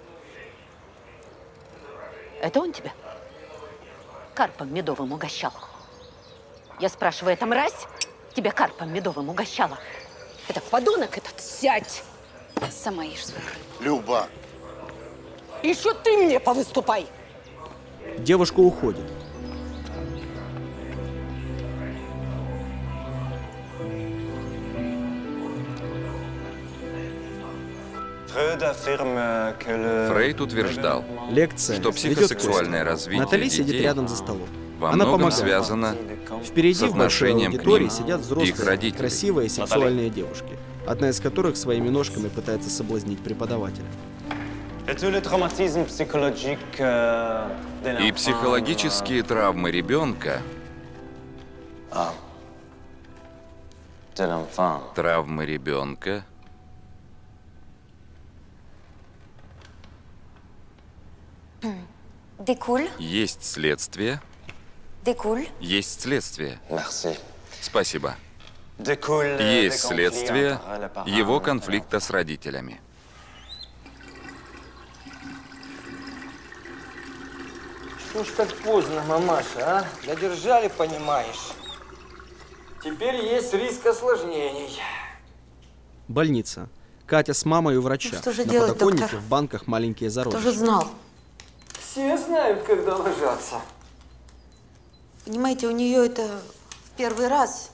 Это он тебя карпом медовым угощал? Я спрашиваю, эта мразь тебя карпом медовым угощала? Это подонок этот, сядь! Сама ешь свою рыбу. Люба. Еще ты мне повыступай! Девушка уходит. Фрейд утверждал, Лекция что ведет психосексуальное Костя. развитие Натали сидит детей рядом за столом. во Она многом помогает. связано Впереди с в большой отношением к аудитории ним сидят их взрослые, родителей. красивые сексуальные девушки. одна из которых своими ножками пытается соблазнить преподавателя. И психологические травмы ребенка, травмы ребенка Découle. есть следствие, Découle. есть следствие. Merci. Спасибо. Découle Есть des следствие conflits entre les parents. его конфликта с родителями. Что ж так поздно, мамаша, а? Задержали, понимаешь. Теперь есть риск осложнений. Больница. Катя с мамой у врача. Ну, что же На делать, подоконнике доктор? в банках маленькие зародыши. Кто же знал? Все знают, когда ложатся. Понимаете, у нее это в первый раз.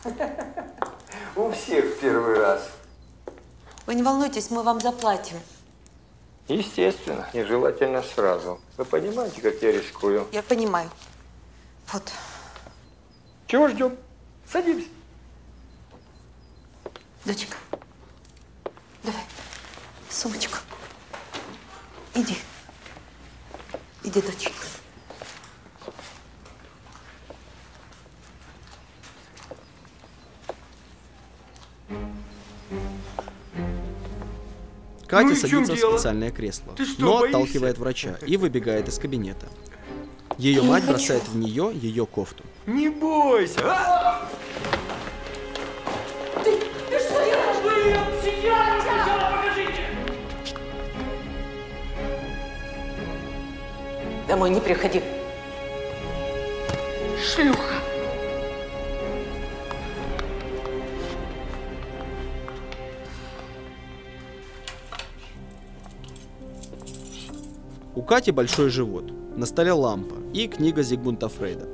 У всех в первый раз. Вы не волнуйтесь, мы вам заплатим. Естественно, и желательно сразу. Вы понимаете, как я рискую? Я понимаю. Вот. Чего ждем? Садимся. Дочка, давай сумочку. Иди. Иди, дочка. Катя Ну и в чем садится в дело? специальное кресло, Ты что, но боишься? отталкивает врача и выбегает из кабинета. Ее Я мать не хочу. бросает в нее ее кофту. Не бойся. А? Ты, ты что делаешь? Вы ее психиатру сначала покажите. Домой не приходи. Шлюха. У Кати большой живот, на столе лампа и книга Зигмунда Фрейда.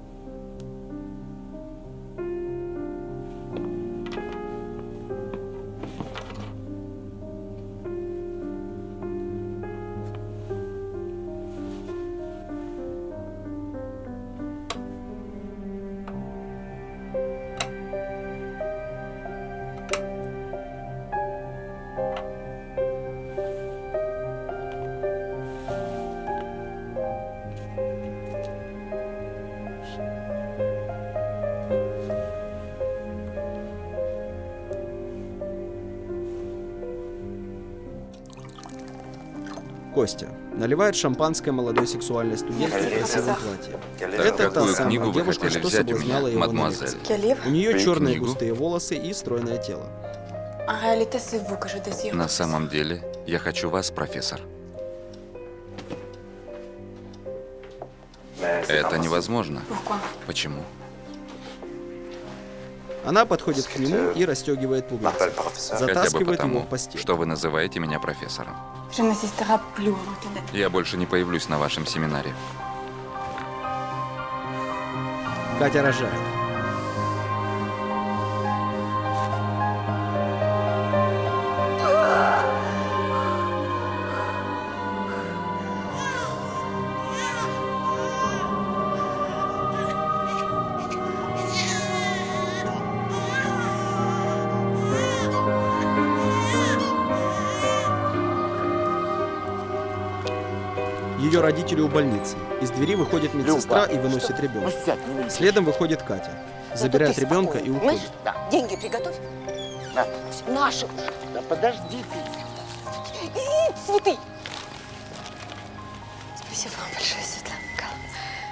Костя наливает шампанское молодой сексуальной студентке в красивом платье. Это та Какую самая книгу вы девушка, хотели что взять у меня, соблазняла его на мадемуазель? лекции. У нее Какую черные книгу? густые волосы и стройное тело. En réalité, c'est vous que je désire. На самом деле, я хочу вас, профессор. Это невозможно. Pourquoi? Почему? Она подходит к нему и расстегивает пуговицы. Хотя бы Затаскивает его потому, в постель. что вы называете меня профессором. Je n'assisterai plus à votre lettre. Я больше не появлюсь на вашем семинаре. Катя рожает. Ее родители у больницы. Из двери выходит медсестра и выносит ребенка. Следом выходит Катя. Забирает ребенка и уходит. Деньги приготовь. На. Наши уже. Да подожди ты. И цветы. Спасибо вам большое, Светлана Николаевна.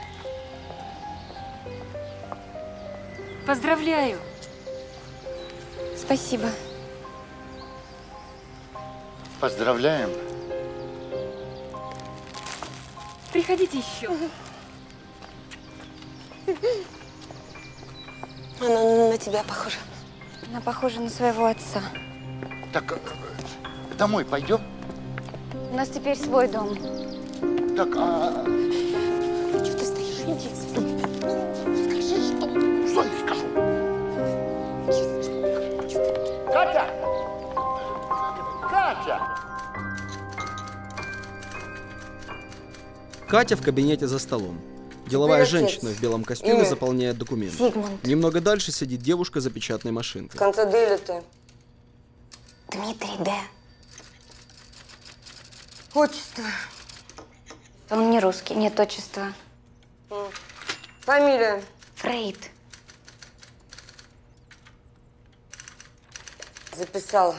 Поздравляю. Спасибо. Поздравляем. Приходите еще. Она на тебя похожа. Она похожа на своего отца. Так, э, домой пойдем? У нас теперь свой дом. Так, а... Что ты стоишь? Иди. Скажи, что? Что я скажу? Катя! Катя! Катя в кабинете за столом. Деловая Теперь женщина отец. в белом костюме Имя? заполняет документы. Зигмунд. Немного дальше сидит девушка за печатной В машинкой. конце дели ты. Дмитрий Д. Отчество. Он не русский, нет отчества. Фамилия. Фрейд. Записала.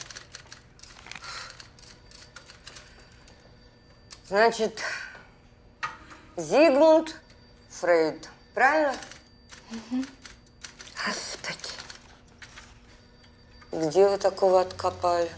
Значит, Зигмунд Фрейд. Правильно? Угу. Господи. Где вы такого откопали?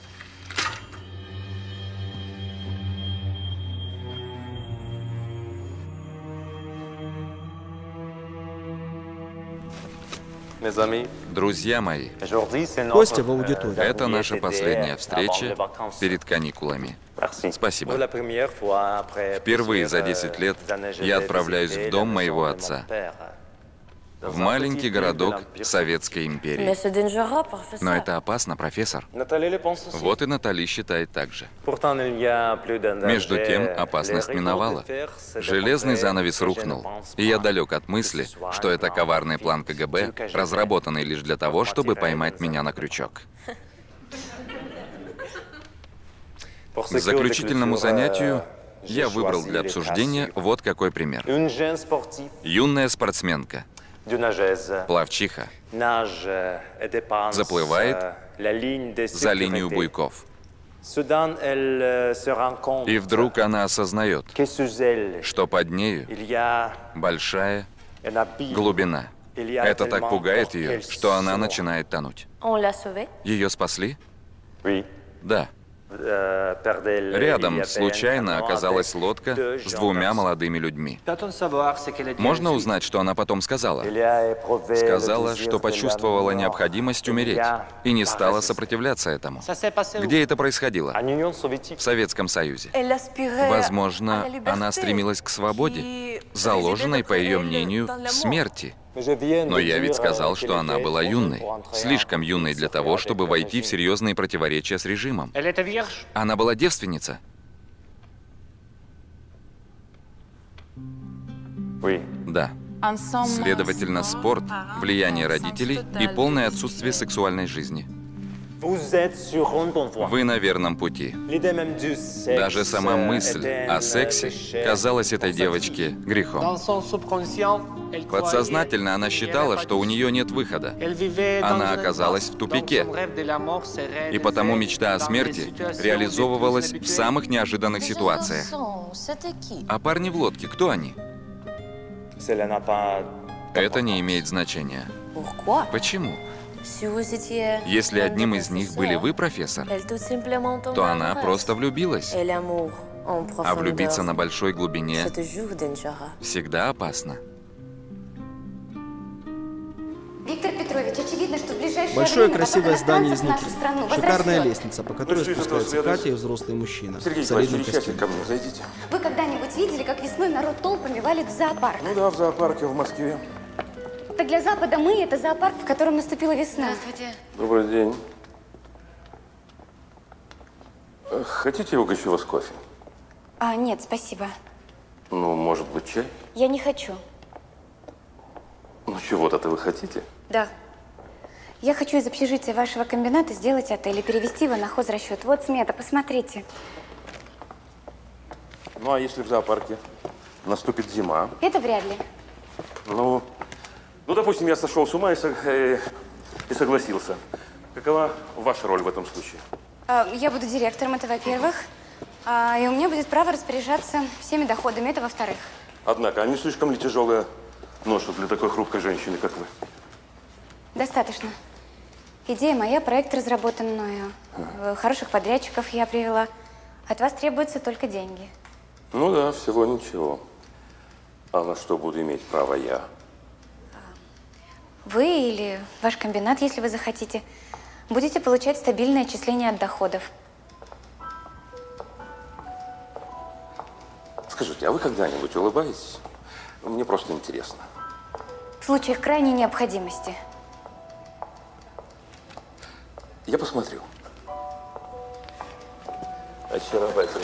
Друзья мои, Костя в аудитории. это наша последняя встреча перед каникулами. Спасибо. Впервые за десять лет я отправляюсь в дом моего отца. В маленький городок Советской империи. Но это опасно, профессор. Вот и Натали считает так же. Между тем, опасность миновала. Железный занавес рухнул, и я далек от мысли, что это коварный план ка гэ бэ, разработанный лишь для того, чтобы поймать меня на крючок. К заключительному занятию я выбрал для обсуждения вот какой пример. Юная спортсменка, пловчиха, заплывает за линию буйков. И вдруг она осознает, что под нею большая глубина. Это так пугает ее, что она начинает тонуть. Ее спасли? Да. Рядом случайно оказалась лодка с двумя молодыми людьми. Можно узнать, что она потом сказала? Сказала, что почувствовала необходимость умереть и не стала сопротивляться этому. Где это происходило? В Советском Союзе. Возможно, она стремилась к свободе, заложенной, по ее мнению, в смерти. Но я ведь сказал, что она была юной. Слишком юной для того, чтобы войти в серьезные противоречия с режимом. Она была девственница. Да. Следовательно, спорт, влияние родителей и полное отсутствие сексуальной жизни. Вы на верном пути. Даже сама мысль о сексе казалась этой девочке грехом. Подсознательно она считала, что у нее нет выхода. Она оказалась в тупике. И потому мечта о смерти реализовывалась в самых неожиданных ситуациях. А парни в лодке, кто они? Это не имеет значения. Почему? Если одним из них были вы, профессор, то она просто влюбилась. А влюбиться на большой глубине всегда опасно. Виктор Петрович, очевидно, что в ближайшее Большое время красивое здание изнутри. страну Шикарная лестница, по которой спускаются Катя и взрослый мужчина в солидном костюме. Вы когда-нибудь видели, как весной народ толпами валит в зоопарк? Ну да, в зоопарке в Москве. Так для Запада мы – это зоопарк, в котором наступила весна. Здравствуйте. Добрый день. Хотите, я угощу вас кофе? А, нет, спасибо. Ну, может быть, чай? Я не хочу. Ну, чего-то вы хотите? Да. Я хочу из общежития вашего комбината сделать отель и перевести его на хозрасчет. Вот смета, посмотрите. Ну, а если в зоопарке наступит зима? Это вряд ли. Ну, ну, допустим, я сошел с ума и, со- э, и согласился. Какова ваша роль в этом случае? А, я буду директором, это во-первых. А, и у меня будет право распоряжаться всеми доходами, это во-вторых. Однако, а не слишком ли тяжелая ноша для такой хрупкой женщины, как вы? Достаточно. Идея моя, проект разработан мною. Ага. Хороших подрядчиков я привела. От вас требуются только деньги. Ну да, всего ничего. А на что буду иметь право я? Вы или ваш комбинат, если вы захотите, будете получать стабильное отчисление от доходов. Скажите, а вы когда-нибудь улыбаетесь? Мне просто интересно. В случаях крайней необходимости. Я посмотрю. Очаровательно.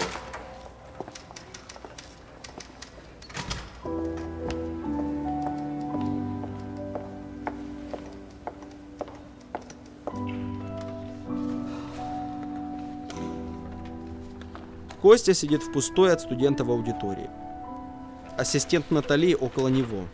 Костя сидит в пустой от студента в аудитории. Ассистент Натали около него.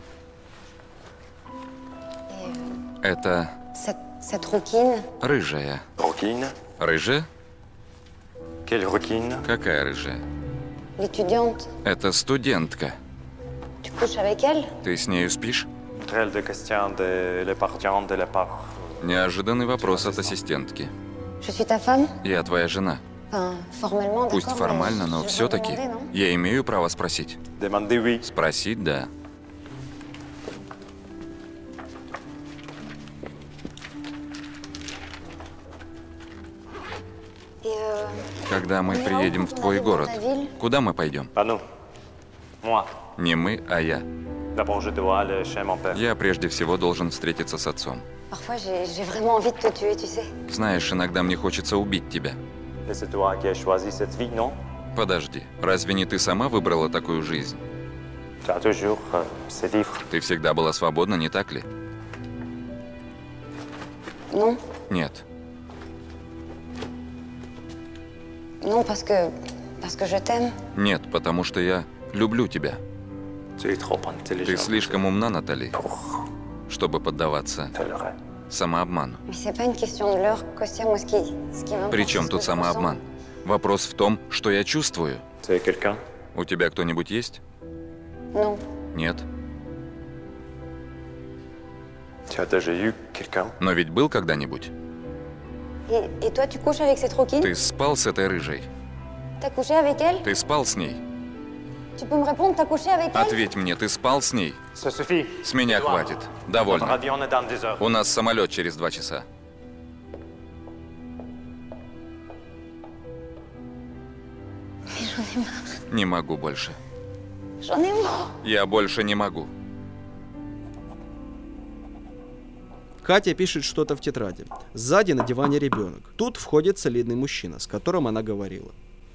Это Cette rouquine, рыжая. Рукина? Рыжая? Кель рукина? Какая рыжая? l'étudiante, Это студентка. tu couches avec elle? Ты с нею спишь? Трель де Костян де Ле Партиан де Ле Пар. Неожиданный вопрос от ассистентки. Je suis ta femme? Я твоя жена. Enfin, formellement, Пусть d'accord, формально, mais но je vais все-таки demander, non? я имею право спросить. Demandez oui. Спросить, да. Et, euh, Когда мы приедем в твой город, куда мы пойдем? Pas nous. Moi. Не мы, а я. D'abord, je dois aller chez mon père. Я прежде всего должен встретиться с отцом. parfois, j'ai j'ai vraiment envie de te tuer, tu sais. Знаешь, иногда мне хочется убить тебя. Et c'est toi qui as choisi cette vie, non? Подожди, разве не ты сама выбрала такую жизнь? Tu as toujours euh, c'est libre. Ты всегда была свободна, не так ли? Non, Нет. non, parce que parce que je t'aime. Нет, потому что я люблю тебя. Tu es trop Ты intelligent. слишком умна, Натали, чтобы поддаваться самообману. Mais c'est pas une question de l'heure, Kostya, moi, ce qui ce qui m'importe, Причем c'est ce тут que je самообман? Вопрос в том, что я чувствую. Tu es quelqu'un? У тебя кто-нибудь есть? ressens. Non, Нет. Tu as déjà eu quelqu'un? Но ведь был когда-нибудь? et, et toi, tu couches avec cette rouquine? Ты спал с этой рыжей? T'as couché avec elle? Ты спал с ней? Tu peux me répondre, t'as couché avec elle? Ответь мне, ты спал с ней? Ça suffit. С меня Edouard. хватит. Notre Довольно. avion est dans dix heures. У нас самолет через два часа. J'en ai marre. Не могу больше. J'en ai marre. Я больше не могу. Катя пишет что-то в тетради. Сзади на диване ребенок. Тут входит солидный мужчина, с которым она говорила.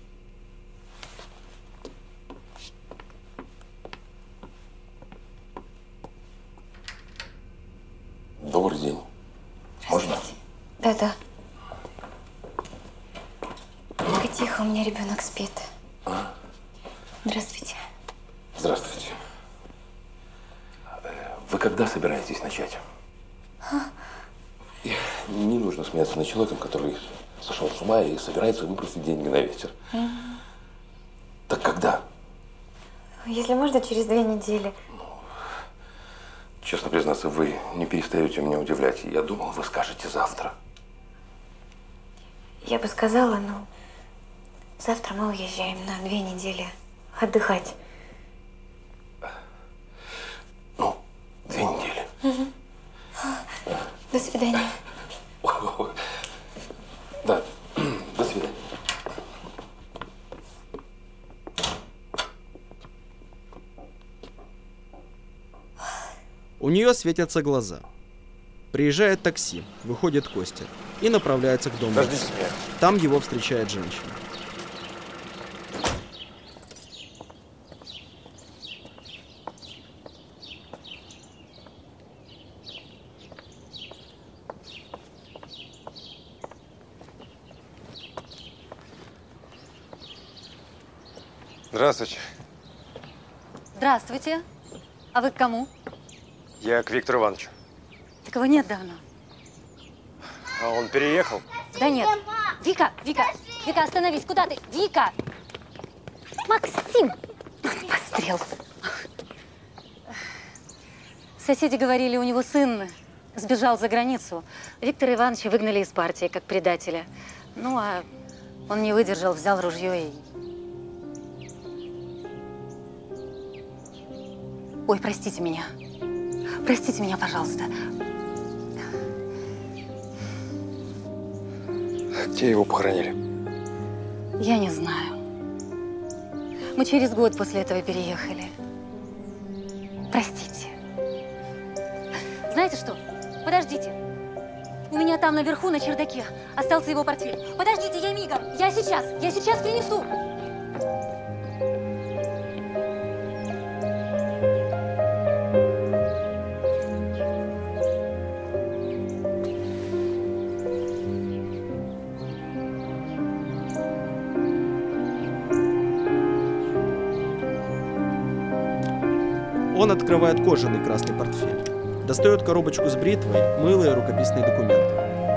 Добрый день. Можно? Да-да. Только тихо, у меня ребенок спит. А? Здравствуйте. Здравствуйте. Э, Вы когда собираетесь начать? А? Не нужно смеяться над человеком, который сошел с ума и собирается выпросить деньги на ветер. М. Так когда? Если можно, через две недели. Честно признаться, вы не перестаете меня удивлять. Я думал, вы скажете завтра. Я бы сказала, но завтра мы уезжаем на две недели отдыхать. Ну, две недели. Мгм. До свидания. Да, до свидания. У нее светятся глаза. Приезжает такси, выходит Костя и направляется к дому. Подождите отца. меня. Там его встречает женщина. Здравствуйте. Здравствуйте. А вы к кому? Я к Виктору Ивановичу. Так его нет давно. А он переехал? Да нет. Вика, Вика, Вика, остановись. Куда ты? Вика! Максим! Пострел. Соседи говорили, у него сын сбежал за границу. Виктора Ивановича выгнали из партии, как предателя. Ну, а он не выдержал, взял ружье и... Ой, простите меня. Простите меня, пожалуйста. Где его похоронили? Я не знаю. Мы через год после этого переехали. Простите. Знаете что? Подождите. У меня там наверху на чердаке остался его портрет. Подождите, я мигом. Я сейчас. Я сейчас принесу. Он открывает кожаный красный портфель. Достает коробочку с бритвой, мыло и рукописные документы.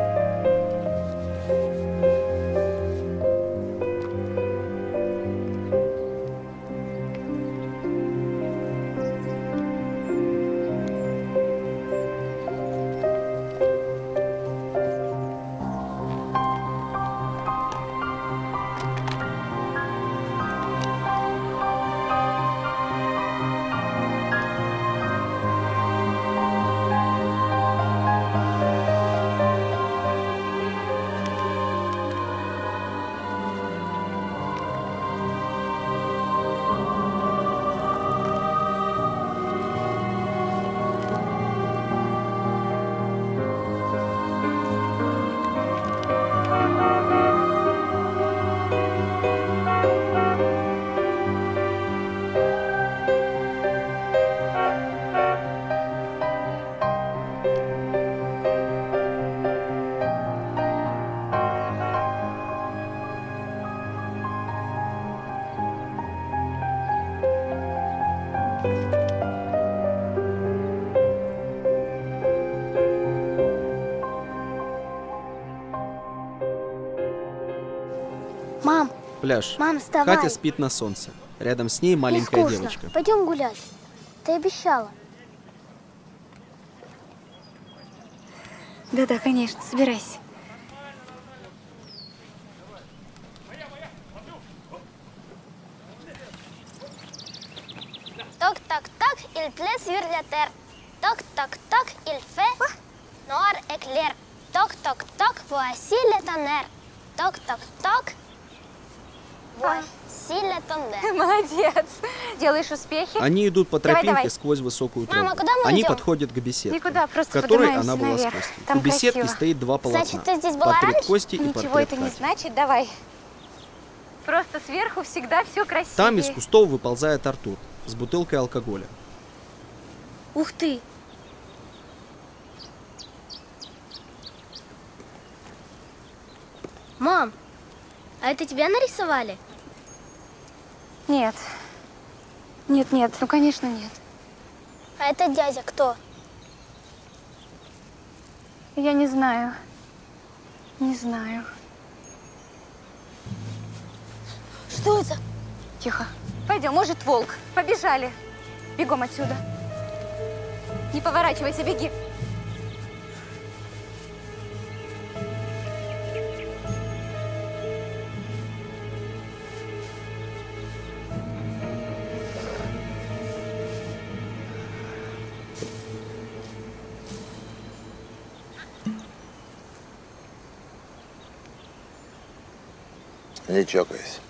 Мам! Пляж. Мам, вставай. Катя спит на солнце. Рядом с ней маленькая Мне скучно. девочка. Пойдем гулять. Ты обещала. Да-да, конечно, собирайся. Toc-toc-toc, il pleut sur la terre. Toc-toc-toc, il fait noir éclair. Toc-toc-toc, voici le tonnerre. Toc-toc-toc, voici le tonnerre. Молодец. Делаешь успехи. Они идут по Давай, тропинке давай. сквозь высокую Мама, траву. куда мы Они идем? подходят к беседке, Никуда, просто в которой поднимаемся она была наверх. с Костей. Там У беседки красиво. стоит два полотна. Значит, ты здесь была Портрет раньше? Кости и Ничего портрет это не Кати. значит, давай. Просто сверху всегда все красиво. Там из кустов выползает Артур с бутылкой алкоголя. Ух ты! Мам, а это тебя нарисовали? Нет. Нет, нет, ну конечно нет. А это дядя кто? Я не знаю. Не знаю. Что это? Тихо. Пойдем, может, волк. Побежали. Бегом отсюда. Не поворачивайся, беги. Не чокайся.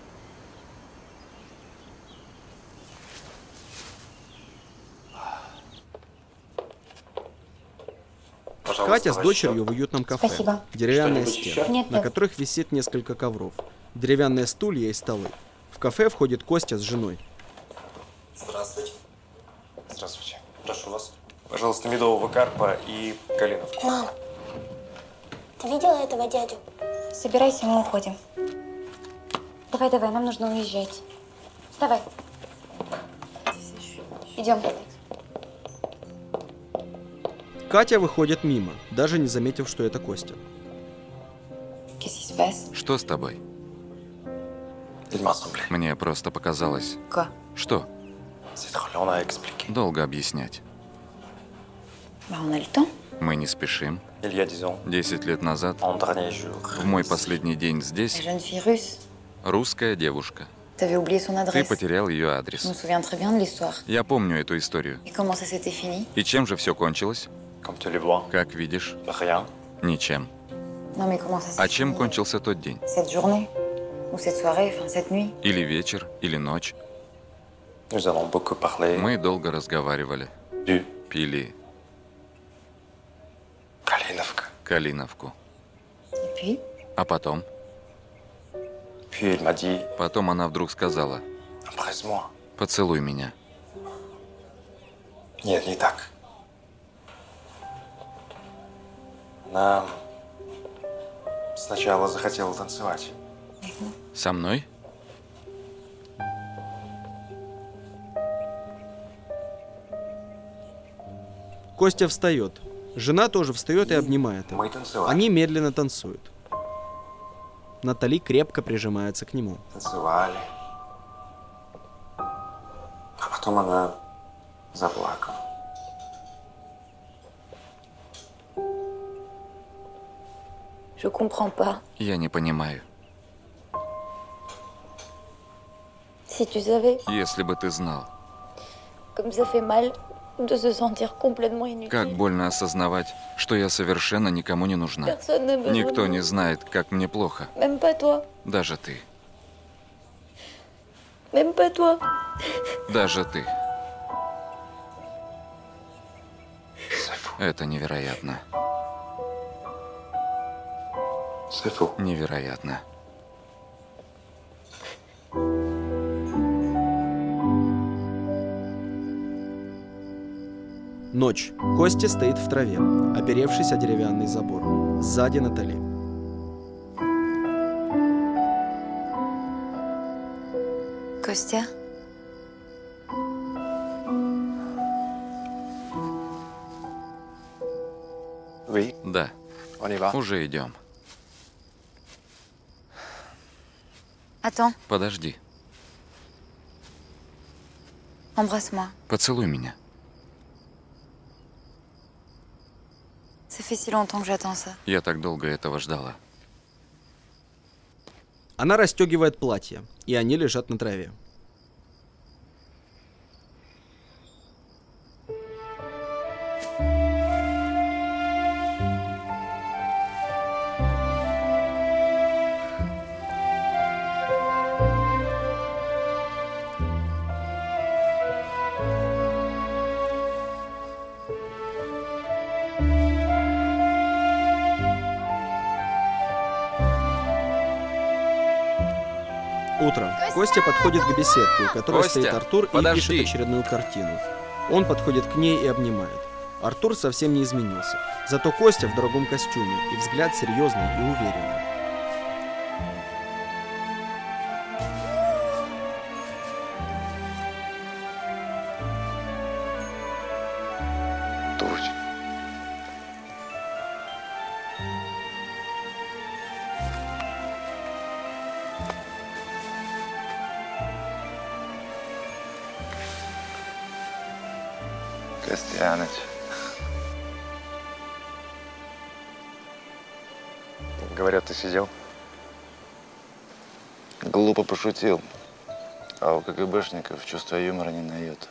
Катя с дочерью в уютном кафе. Спасибо. Деревянные Что-нибудь стены, еще? Нет, на нет. которых висит несколько ковров. Деревянные стулья и столы. В кафе входит Костя с женой. Здравствуйте. Здравствуйте. Прошу вас. Пожалуйста, медового карпа и калиновку. Мам, ты видела этого дядю? Собирайся, мы уходим. Давай, давай, нам нужно уезжать. Вставай. Идем. Катя выходит мимо, даже не заметив, что это Костя. Что с тобой? Мне просто показалось. Что? Долго объяснять. Мы не спешим. Десять лет назад, в мой последний день здесь, русская девушка. Ты потерял ее адрес. Я помню эту историю. И чем же все кончилось? Как видишь, ничем. А чем кончился тот день? Или вечер, или ночь. Мы долго разговаривали. Пили калиновку. А потом? Потом она вдруг сказала: поцелуй меня. Нет, не так. Она сначала захотела танцевать. Со мной? Костя встает. Жена тоже встает и обнимает его. Они медленно танцуют. Натали крепко прижимается к нему. Танцевали. А потом она заплакала. Je comprends pas. Я не понимаю. Si tu savais, Если бы ты знал, comme ça fait mal de se sentir complètement inutile. как больно осознавать, что я совершенно никому не нужна. Personne n'a besoin Никто de не moi. знает, как мне плохо. Même pas toi. Даже ты. Même pas toi. Даже ты. Это невероятно. Невероятно. Ночь. Костя стоит в траве, оперевшись о деревянный забор. Сзади Натали. Костя? Вы? Да. Уже идем. Attends, Подожди. embrasse-moi. Поцелуй меня. Ça fait si longtemps que j'attends ça. Я так долго этого ждала. Она расстегивает платье, и они лежат на траве. Утро. Костя подходит к беседке, у которой Костя, стоит Артур и подожди. пишет очередную картину. Он подходит к ней и обнимает. Артур совсем не изменился. Зато Костя в дорогом костюме, и взгляд серьезный и уверенный. Точно. Костяныч. Говорят, ты сидел? Глупо пошутил. А у КГБшников чувство юмора не дает.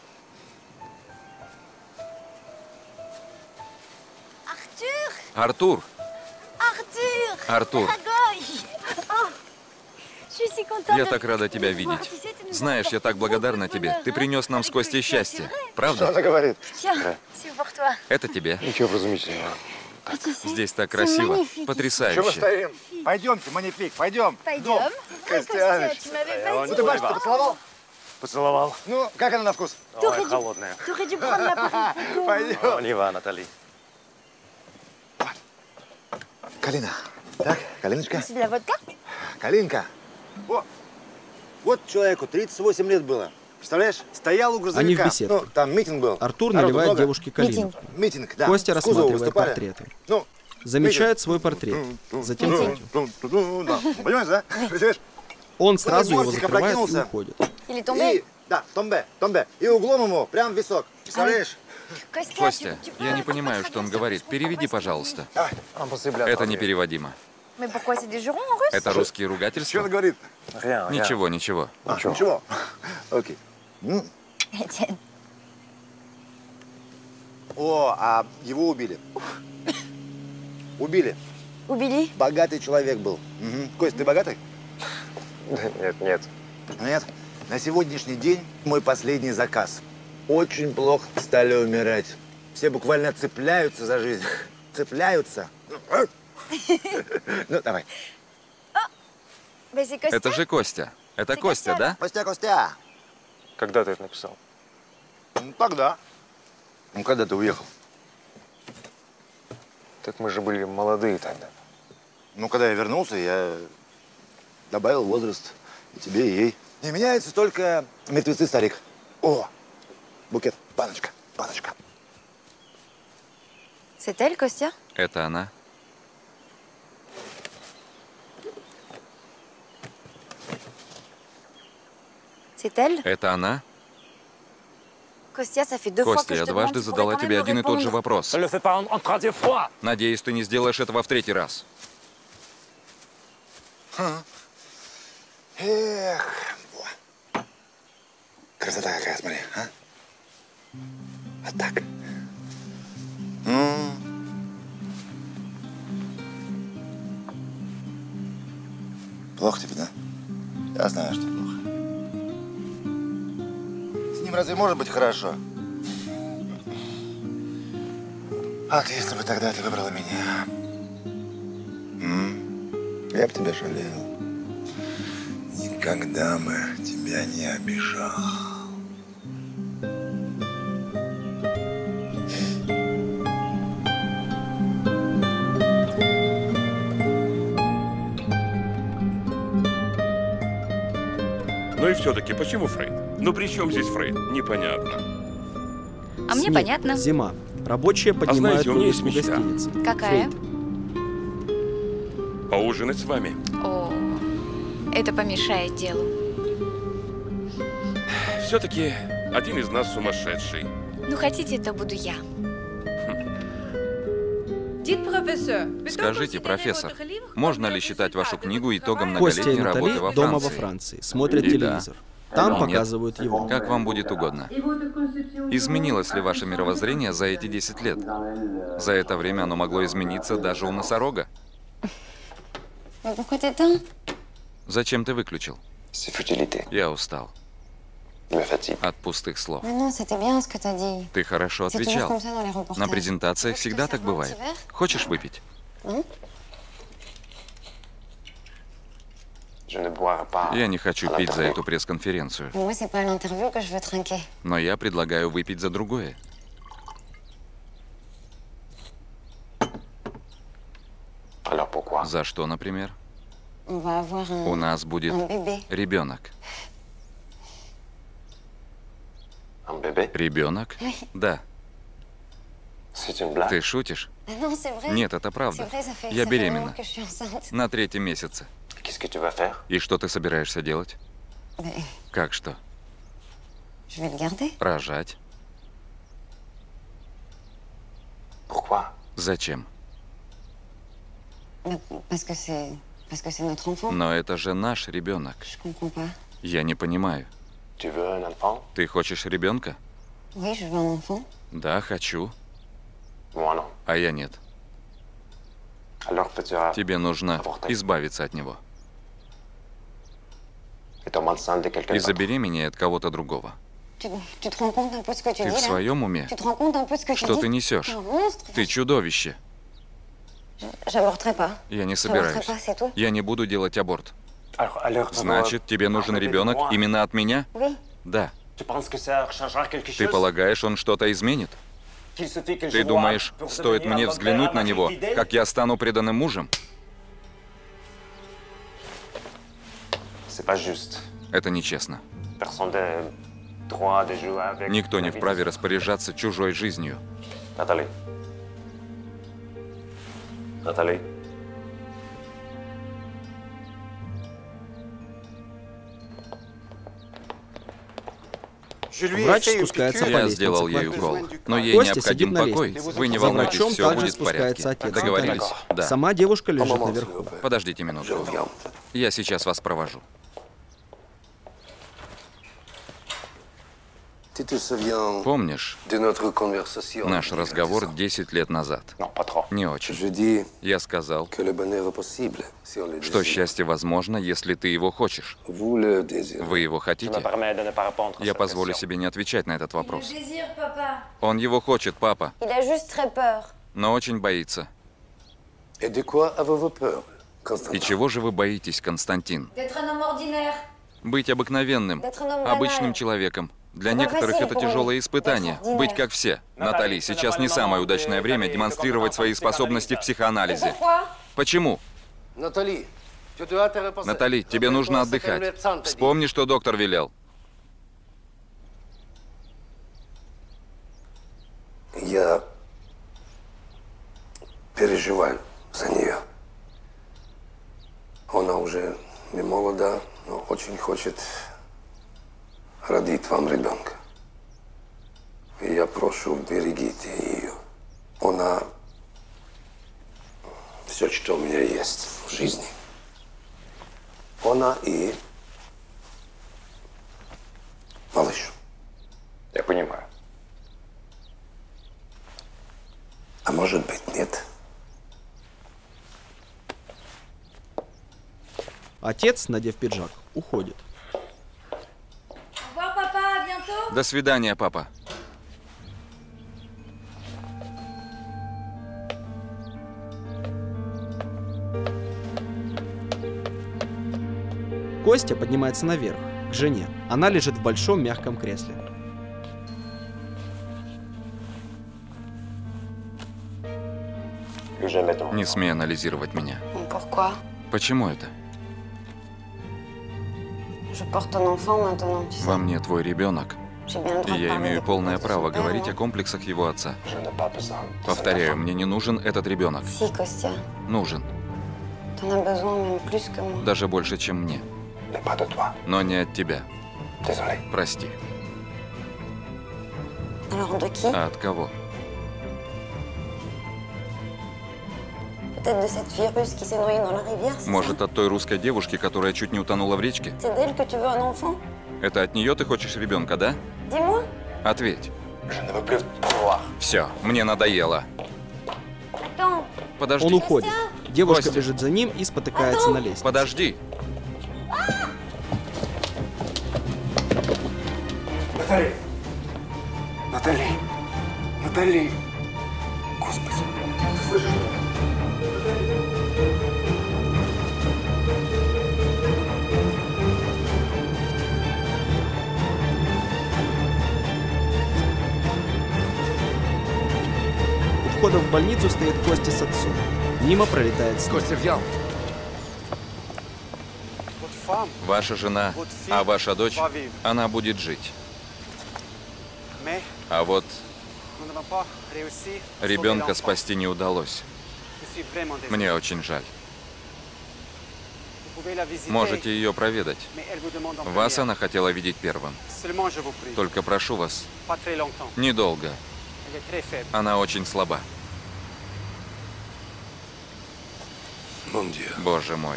Артур! Артур! Артур! Дорогой! О, je suis contente Я de- так рада тебя видеть. Знаешь, я так благодарна тебе. Ты принес нам с Костей счастье. Что Правда? она говорит? Tiens, c'est pour toi. Это тебе. Ничего вразумительного. Здесь так красиво. Чего мы Потрясающе. стоим? Пойдемте, Манифик, пойдем. Пойдем. Костяныч. tu m'avais pas Ну dit. ты бачку поцеловал? Поцеловал. Ну, как она на вкус? Ой, холодная. T'aurais dû prendre l'apéro. Пойдем. On y va, Натали. Калина. Так, Калиночка. C'est de la vodka? Калинка. О, вот человеку тридцать восемь лет было. Представляешь? Стоял у грузовика. Они в беседке. Ну, там митинг был. Артур Народу наливает много. девушке калину. Митинг, да. Костя С кузова рассматривает выступали. портреты. Ну, Замечает свой портрет. Затем Катю. Да. Понимаешь, да? Понимаешь? Он сразу его Мостик закрывает и опрокинулся. уходит. Il est tombé? И, да, томбе, томбе. И углом ему прям в висок. Представляешь? Костя, Костя, я не понимаю, что он говорит. Переведи, пожалуйста. Это непереводимо. Mais pourquoi c'est des jurons en russe? Это русские Что ругательства? он говорит? Ничего, ничего. А, ничего. Окей. М. Étienne. О, а его убили. Убили. Убили? Богатый человек был. Мгм. Кость, ты богатый? Нет, нет. Нет. На сегодняшний день мой последний заказ. Очень плохо стали умирать. Все буквально цепляются за жизнь. Цепляются. Ну, давай. Mais c'est Костя. Это же Костя. Это Костя, да? Костя, Костя. Когда ты это написал? Ну, тогда. Ну, когда ты уехал? Так мы же были молодые тогда. Ну, когда я вернулся, я добавил возраст и тебе, и ей. Не меняется только мертвецы, старик. О, букет, баночка, баночка. C'est elle, Kostya? Это она. C'est elle? Это она. Kostya, ça fait deux fois Костя, que je я te demande, дважды tu pourrais задала quand тебе même me один и тот же répondre. вопрос. Надеюсь, ты не сделаешь этого в третий раз. Ха. Эх, во. Красота какая, смотри, а? Вот так. Ну. Плохо тебе, да? Я знаю, что плохо. С ним разве может быть хорошо? Ах, если бы тогда ты выбрала меня. М? Я бы тебя жалел. Никогда бы тебя не обижал. Ну и все-таки, почему Фрейд? Ну при чем здесь Фрейд? Непонятно. А мне Снег, понятно. Зима. Рабочие А поднимают знаете, у меня есть вывеску мечта. гостиницы. Какая? Фрейд. Поужинать с вами. О, это помешает делу. Все-таки один из нас сумасшедший. Ну, хотите, то буду я. Скажите, профессор, можно ли считать вашу книгу итогом Костя и многолетней работы Натали во дома во Франции? Франции. Смотрят И да. телевизор. Там Нет. показывают его. Как вам будет угодно. Изменилось ли ваше мировоззрение за эти десять лет? За это время оно могло измениться даже у носорога. Зачем ты выключил? Я устал. От пустых слов. Ты хорошо отвечал. На презентациях всегда так бывает. Хочешь выпить? Я не хочу пить за эту пресс-конференцию. Но я предлагаю выпить за другое. За что, например? У нас будет ребенок. Ребенок? Да. Ты шутишь? Нет, это правда. Я беременна. На третьем месяце. И что ты собираешься делать? Как что? Рожать. Зачем? Но это же наш ребенок. Я не понимаю. Ты хочешь ребенка? Да, хочу. А я нет. Тебе нужно избавиться от него. И забеременей от кого-то другого. Ты в своем уме? Что ты несешь? Ты чудовище. Я не собираюсь. Я не буду делать аборт. Значит, тебе нужен ребенок именно от меня? Да. Ты полагаешь, он что-то изменит? Ты думаешь, стоит мне взглянуть на него, как я стану преданным мужем? Это нечестно. Никто не вправе распоряжаться чужой жизнью. Натали. Натали. Врач спускается по Я лестнице сделал ей квартиры. укол, но ей Костя необходим сидит на покой. лестнице. Вы не За волнуйтесь, врачом все также будет в порядке. спускается отец Договорились? Натали. Да. Сама девушка лежит наверху. Подождите минутку. Я сейчас вас провожу. Помнишь наш разговор десять лет назад? Не очень. Я сказал, что счастье возможно, если ты его хочешь. Вы его хотите? Я позволю себе не отвечать на этот вопрос. Он его хочет, папа, но очень боится. И чего же вы боитесь, Константин? Быть обыкновенным, обычным человеком. Для некоторых это тяжелое испытание. Быть как все. Натали, сейчас не самое удачное время демонстрировать свои способности в психоанализе. Почему? Натали, тебе нужно отдыхать. Вспомни, что доктор велел. Я переживаю за нее. Она уже не молода, но очень хочет родить вам ребенка. И я прошу, берегите ее. Она все, что у меня есть в жизни. Она и малыш. Я понимаю. А может быть, нет. Отец, надев пиджак, уходит. До свидания, папа. Костя поднимается наверх, к жене. Она лежит в большом мягком кресле. Не смей анализировать меня. Pourquoi? Почему это? Je porte un enfant maintenant, tu sais. Во мне твой ребенок. J'ai bien le droit И de я parler имею des полное complexes de право son père, говорить non? о комплексах его отца. Повторяю, мне не нужен этот ребенок. Si, Kostya, Нужен. t'en as besoin même plus que moi. Даже больше, чем мне. Но не от тебя. Прости. Alors de qui? А от кого? Peut-être de cette fille russe qui s'est noyée dans la rivière, c'est ça? Может, от той русской девушки, которая чуть не утонула в речке? C'est d'elle que tu veux un enfant? Это от нее ты хочешь ребенка, да? Dis-moi. Ответь. Все, мне надоело. Attends. Подожди. Он уходит. Девушка Костя. бежит за ним и спотыкается на лестнице. Подожди. Натали! Натали! Натали! Господи, ты слышишь? У входа в больницу стоит Костя с отцом. Мимо пролетает снег. Костя взял. Ваша жена, а ваша дочь, она будет жить. А вот ребенка спасти не удалось. Мне очень жаль. Можете ее проведать. Вас она хотела видеть первым. Только прошу вас, недолго. Она очень слаба. Боже мой.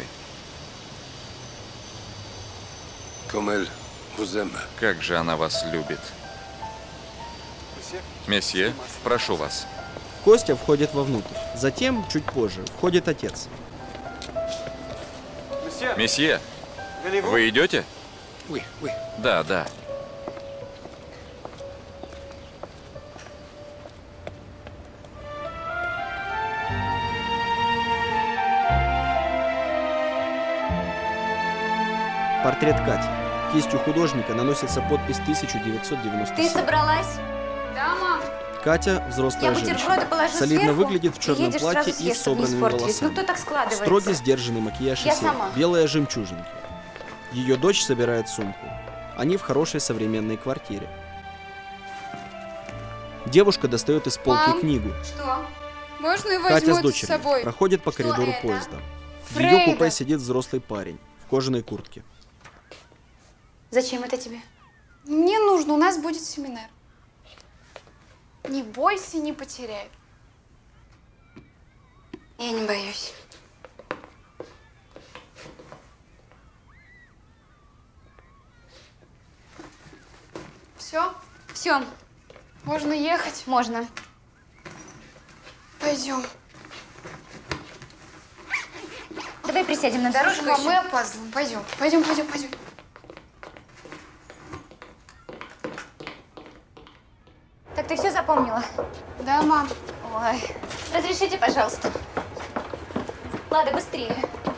Как же она вас любит. Месье, прошу вас. Костя входит вовнутрь. Затем, чуть позже, входит отец. Месье, вы идете? Да, да. Портрет Кати. Кистью художника наносится подпись тысяча девятьсот девяносто Ты семь. собралась? Да, мам. Катя, взрослая Я бутерброды женщина, положу солидно сверху, выглядит в и черном едешь платье сразу и съесть, с чтобы не собранными испортились. Ну, волосами. кто так складывается? Строгий, сдержанный макияж и Я свет. сама. Белые жемчужинки. Ее дочь собирает сумку. Они в хорошей современной квартире. Девушка достает из полки Мам, книгу. Что? Можно его Катя с возьму с дочерью собой? проходит по Что коридору это? поезда. В Фрейда. ее купе сидит взрослый парень в кожаной куртке. Зачем это тебе? Мне нужно, у нас будет семинар. Не бойся, не потеряй. Я не боюсь. Все? Все, Можно ехать? можно. Пойдем. Давай присядем на дорожку. Мам, еще. мы опаздываем. Пойдем, пойдем, пойдем, пойдем. Так ты все запомнила? Да, мам. Ой, разрешите, пожалуйста. Лада, быстрее.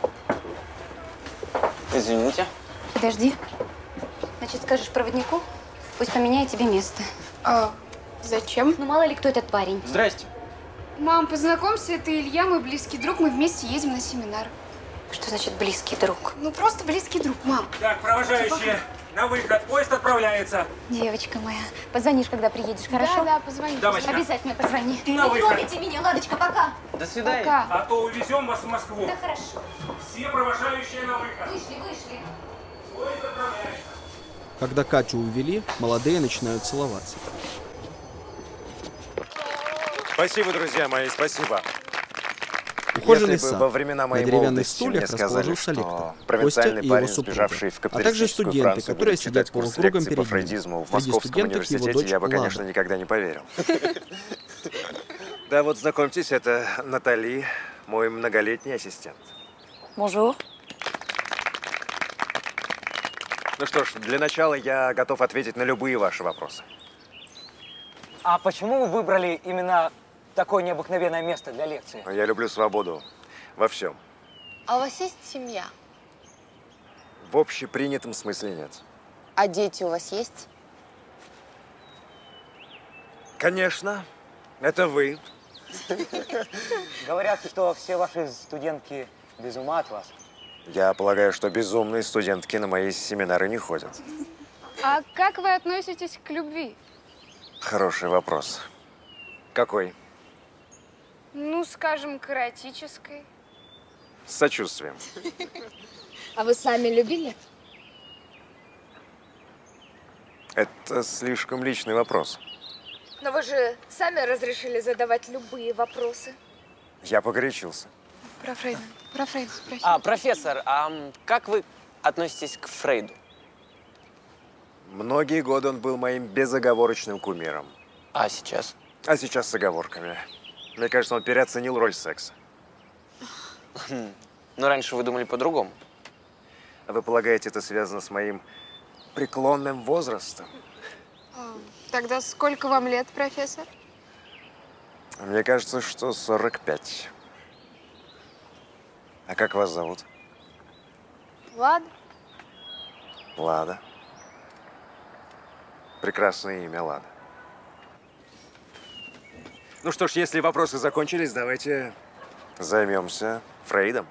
Извините. Подожди. Значит, скажешь проводнику, пусть поменяет тебе место. А зачем? Ну, мало ли кто этот парень. Здрасте. Мам, познакомься, это Илья, мой близкий друг. Мы вместе едем на семинар. Что значит близкий друг? Ну, просто близкий друг, мам. Так, провожающие, на выход. Поезд отправляется. Девочка моя, позвонишь, когда приедешь, хорошо? Да, да, позвони. Дамочка. Обязательно позвони. На Не выход. трогайте меня, Ладочка, пока. До свидания. Пока. А то увезем вас в Москву. Да хорошо. Все провожающие на выход. Вышли, вышли. Поезд отправляется. Когда Катю увели, молодые начинают целоваться. Спасибо, друзья мои, спасибо. Ухоженный Если бы сад. во времена моей На деревянных молодости мне стульях сказали, расположился что лектор, провинциальный Костя и парень, его супруга, сбежавший в а также капиталистическую студенты, Францию, которые будет сидят читать курс полукругом лекций по перед ним. фрейдизму в Среди Московском студентов его университете, дочь я бы, Лада. конечно, никогда не поверил. Да вот, знакомьтесь, это Натали, мой многолетний ассистент. Bonjour. Ну что ж, для начала я готов ответить на любые ваши вопросы. А почему вы выбрали именно такое необыкновенное место для лекции? Я люблю свободу во всем. А у вас есть семья? В общепринятом смысле нет. А дети у вас есть? Конечно, это вы. Говорят, что все ваши студентки без ума от вас. Я полагаю, что безумные студентки на мои семинары не ходят. А как вы относитесь к любви? Хороший вопрос. Какой? Ну, скажем, к эротической. С сочувствием. А вы сами любили? Это слишком личный вопрос. Но вы же сами разрешили задавать любые вопросы. Я погорячился. Про Фрейда. Про Фрейда спроси. А, профессор, а как вы относитесь к Фрейду? Многие годы он был моим безоговорочным кумиром. А сейчас? А сейчас с оговорками. Мне кажется, он переоценил роль секса. Но раньше вы думали по-другому. А вы полагаете, это связано с моим преклонным возрастом? А, тогда сколько вам лет, профессор? Мне кажется, что сорок пять. А как вас зовут? Ладно. Лада. Прекрасное имя, Лада. Ну что ж, если вопросы закончились, давайте займемся Фрейдом.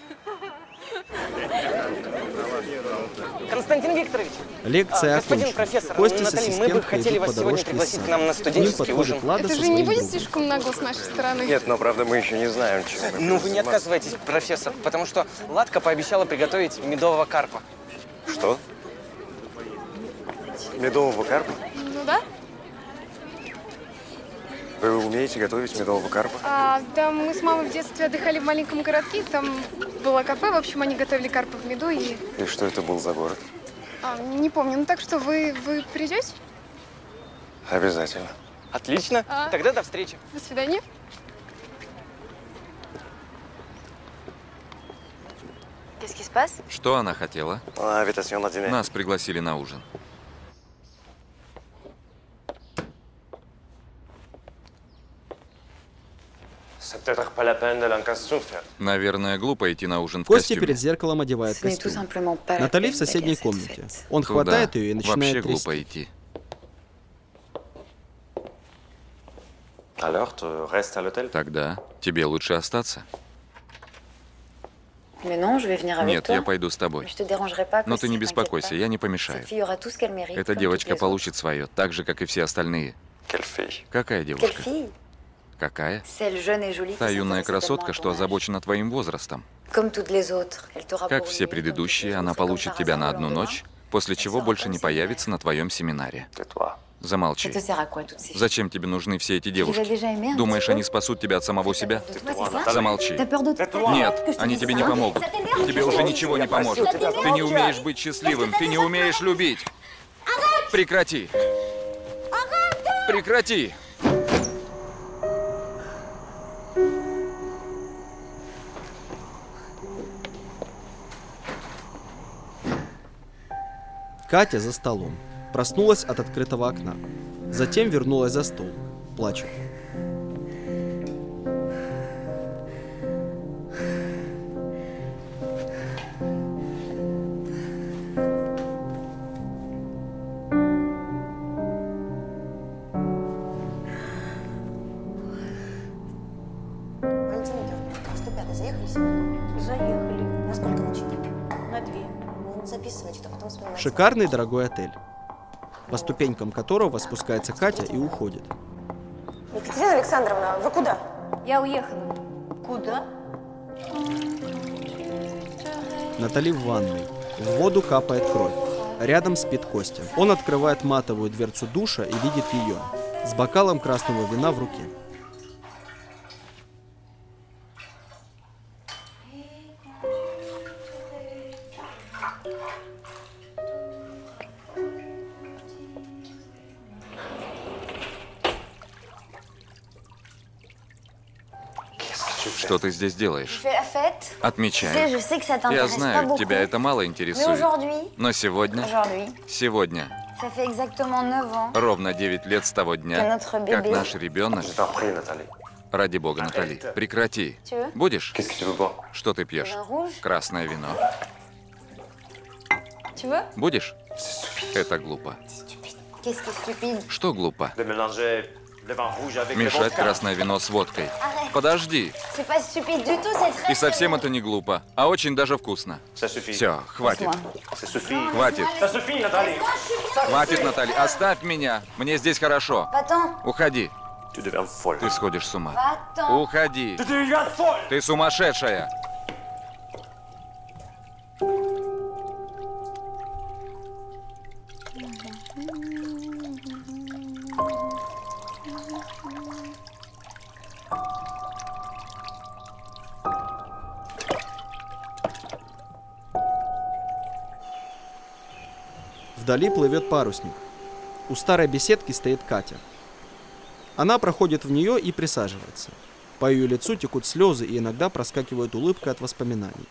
Константин Викторович, Лекция а, господин окончена. профессор, Костя с Натальей, мы бы ассистенткой хотели идут вас по сегодня дорожке из пригласить сада. к нам на К ним студенческий подходит ужин. Лада Это со же не своим будет другом. слишком нагло с нашей стороны? Нет, но правда мы еще не знаем, чем мы Ну, будем вы не заниматься. отказывайтесь, профессор, потому что Ладка пообещала приготовить медового карпа. Что? Медового карпа? Ну да. Вы умеете готовить медового карпа? А, да, мы с мамой в детстве отдыхали в маленьком городке, там было кафе, в общем, они готовили карпа в меду и… И что это был за город? А, не помню, ну так что вы, вы придете? Обязательно. Отлично, А. тогда до встречи. До свидания. Что она хотела? Нас пригласили на ужин. Наверное, глупо идти на ужин в Костя костюме. перед зеркалом одевает костюм. Натали в соседней комнате. Он Туда хватает ее и начинает вообще трясти. глупо идти. Тогда тебе лучше остаться. Нет, я пойду с тобой. Но ты не беспокойся, я не помешаю. Эта девочка получит свое, так же, как и все остальные. Какая девушка? Какая? Та юная красотка, что озабочена твоим возрастом. Как все предыдущие, она получит тебя на одну ночь, после чего больше не появится на твоем семинаре. Замолчи. Зачем тебе нужны все эти девушки? Думаешь, они спасут тебя от самого себя? Замолчи. Нет, они тебе не помогут. Тебе уже ничего не поможет. Ты не умеешь быть счастливым, ты не умеешь любить. Прекрати. Прекрати. Катя за столом. Проснулась от открытого окна. Затем вернулась за стол. Плачет. Валентина Георгиевна, сто пятый заехали сегодня? Заехали. На сколько ночей? На две. Ну, записывайте, то потом вспоминайте. Шикарный дорогой отель, по ступенькам которого спускается Катя и уходит. Екатерина Александровна, вы куда? Я уехала. Куда? Натали в ванной. В воду капает кровь. Рядом спит Костя. Он открывает матовую дверцу душа и видит ее с бокалом красного вина в руке. Что ты здесь делаешь? Отмечаю. Я знаю, тебя это мало интересует. Но сегодня, сегодня, ровно девять лет с того дня, как наш ребенок... Ради бога, Натали, прекрати. Будешь? Что ты пьешь? Красное вино. Будешь? Это глупо. Что глупо? Мешать красное вино с водкой. Подожди. И совсем это не глупо, а очень даже вкусно. Все, хватит. Хватит. Хватит, Натали. Оставь меня. Мне здесь хорошо. Уходи. Ты сходишь с ума. Уходи. Ты сумасшедшая. Вдали плывет парусник. У старой беседки стоит Катя. Она проходит в нее и присаживается. По ее лицу текут слезы, и иногда проскакивает улыбка от воспоминаний.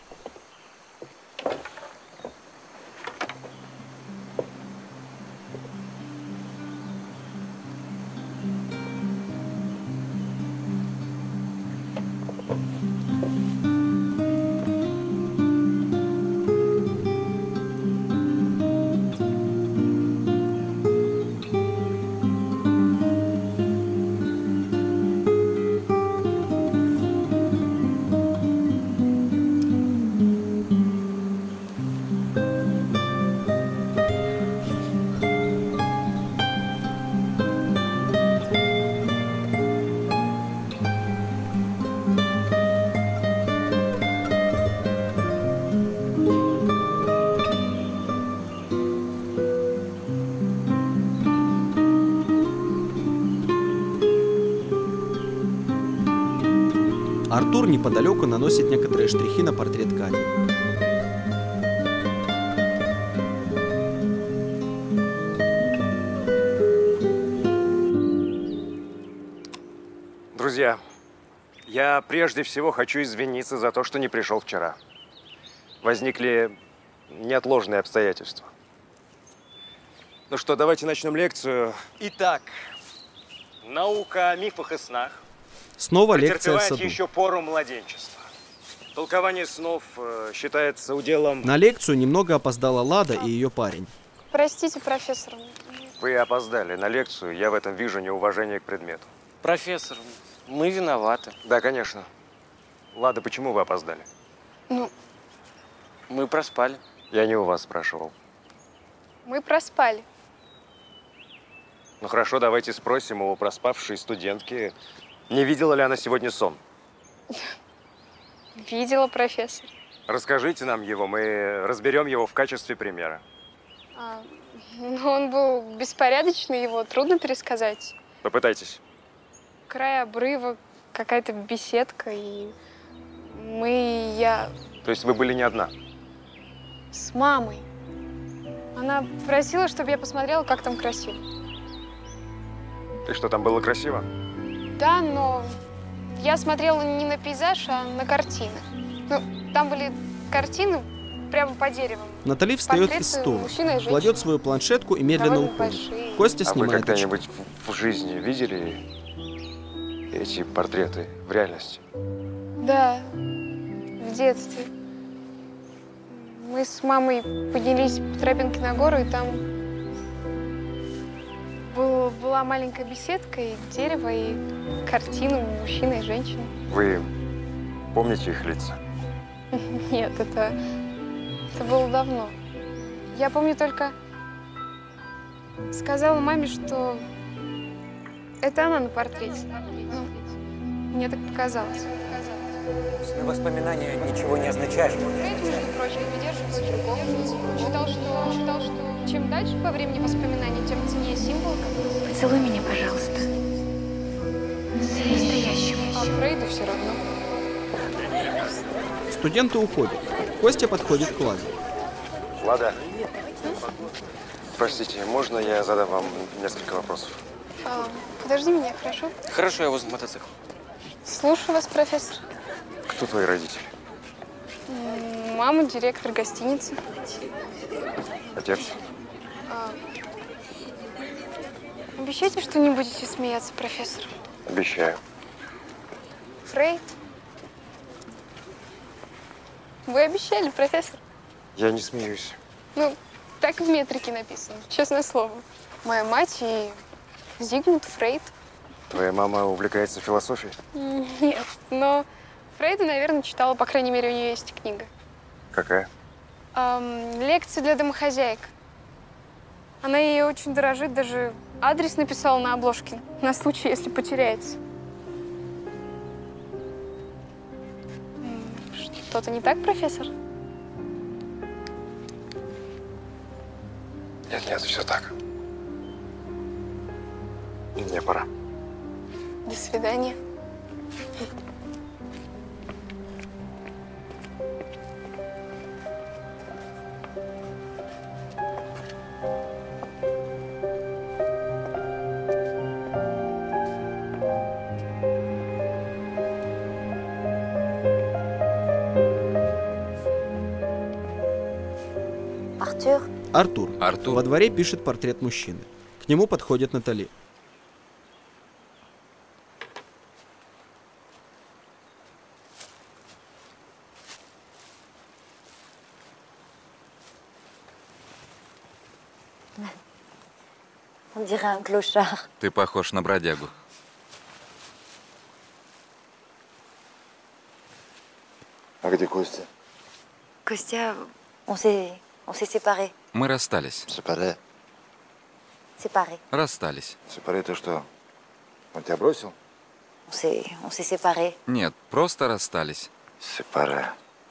Артур неподалеку наносит некоторые штрихи на портрет Кати. Друзья, я прежде всего хочу извиниться за то, что не пришел вчера. Возникли неотложные обстоятельства. Ну что, давайте начнем лекцию. Итак, наука о мифах и снах. Снова лекция в саду. Еще пору младенчества. Толкование снов э, считается уделом... На лекцию немного опоздала Лада и ее парень. Простите, профессор. Вы опоздали на лекцию, я в этом вижу неуважение к предмету. Профессор, мы виноваты. Да, конечно. Лада, почему вы опоздали? Ну, мы проспали. Я не у вас спрашивал. Мы проспали. Ну хорошо, давайте спросим у проспавшей студентки, не видела ли она сегодня сон? Видела, профессор. Расскажите нам его, мы разберем его в качестве примера. А, ну, он был беспорядочный, его трудно пересказать. Попытайтесь. Край обрыва, какая-то беседка, и мы, я... То есть вы были не одна? С мамой. Она просила, чтобы я посмотрела, как там красиво. И что, там было красиво? Да, но я смотрела не на пейзаж, а на картины. Ну, там были картины прямо по деревам. Натали встает из стула, кладет свою планшетку и медленно довольно уходит. большие. Костя А вы снимает очки. когда-нибудь в, в жизни видели эти портреты в реальности? Да, в детстве. Мы с мамой поднялись по тропинке на гору, и там был, была маленькая беседка, и дерево, и картины мужчины и женщины. Вы помните их лица? Нет, это, это было давно. Я помню только, сказала маме, что это она на портрете. Ну, мне так показалось. Воспоминания ничего не означают. Фрейд, между прочим, придерживался другого. Считал, что, считал, что чем дальше по времени воспоминаний, тем ценнее символ. Поцелуй меня, пожалуйста. Настоящего. А Фрейду все равно. Студенты уходят. Костя подходит к Ладе. Лада, простите, можно я задам вам несколько вопросов? А, подожди меня, хорошо? Хорошо, я возле мотоцикла. Слушаю вас, профессор. Кто твои родители? М, Мама, директор гостиницы. Отец? А, обещайте, что не будете смеяться, профессор. Обещаю. Фрейд? Вы обещали, профессор? Я не смеюсь. Ну, так в метрике написано, честное слово. Моя мать и Зигмунд Фрейд. Твоя мама увлекается философией? Нет, но Фрейда, наверное, читала, по крайней мере, у нее есть книга. Какая? Эм, лекции для домохозяек. Она ей очень дорожит, даже адрес написала на обложке, на случай, если потеряется. М, Что-то не так, профессор? Нет, нет, все так. И мне пора. До свидания. Артур? Артур. Артур. Во дворе пишет портрет мужчины. К нему подходит Натали. On dirait un clochard. Ты похож на бродягу. А где Костя? Костя, on s'est, on s'est séparés. Мы расстались. Сепаре. Séparés. Расстались. Сепаре это что? Он тебя бросил? On s'est, on s'est séparés. Нет, просто расстались. Сепаре.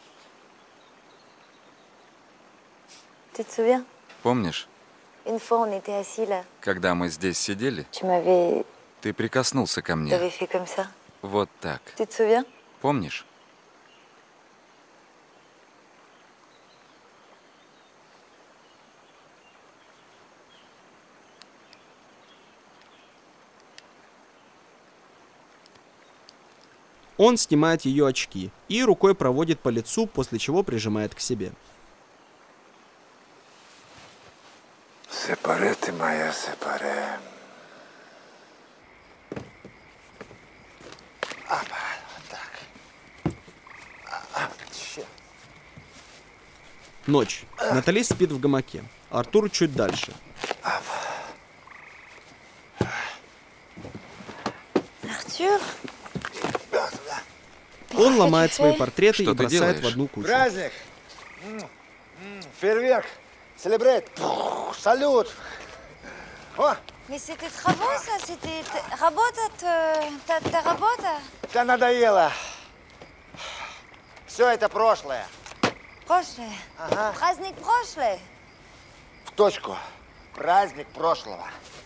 Tu te souviens? Помнишь, Une fois, on était assis là. когда мы здесь сидели, Tu m'avais, ты прикоснулся ко мне. t'avais fait comme ça. Вот так. Tu te souviens? Помнишь? Он снимает ее очки и рукой проводит по лицу, после чего прижимает к себе. Сепаре ты моя, сепаре. Опа, вот так. А, черт. Ночь. Натали спит в гамаке. Артур чуть дальше. Артур? Он ломает свои портреты Что и ты бросает делаешь? в одну кучу. Праздник! М, м, Фейерверк! Селебрейт! Салют! О! Mais c'était travaux, ça? C'était т- работа, т- та, та работа? Да надоело! Все это прошлое. Прошлое. Ага. Праздник прошлое. В точку. Праздник прошлого.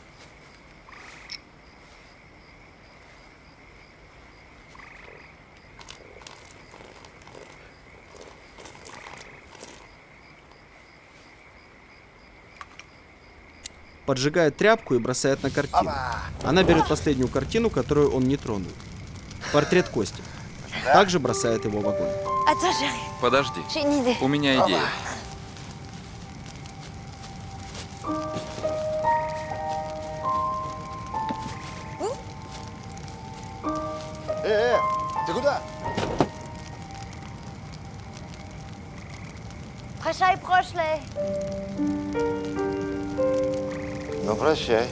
Поджигает тряпку и бросает на картину. Она берет последнюю картину, которую он не тронул. Портрет Кости. Также бросает его в огонь. Attends, j'arrive. Подожди. J'ai une idée. У меня идея. Э, э, ты куда? Прощай, прошлое. Ну, прощай.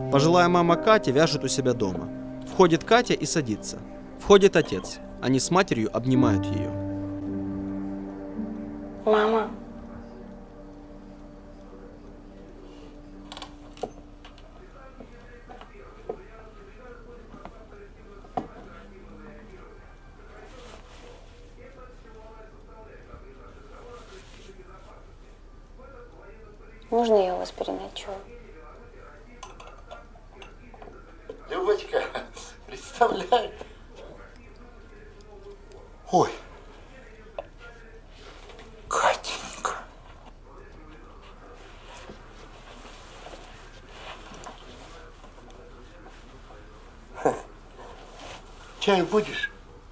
Пожилая мама Катя вяжет у себя дома. Входит Катя и садится. Входит отец. Они с матерью обнимают ее. Мама. Можно я у вас переночую? Любочка, представляй. Ой. Катенька. Чай будешь?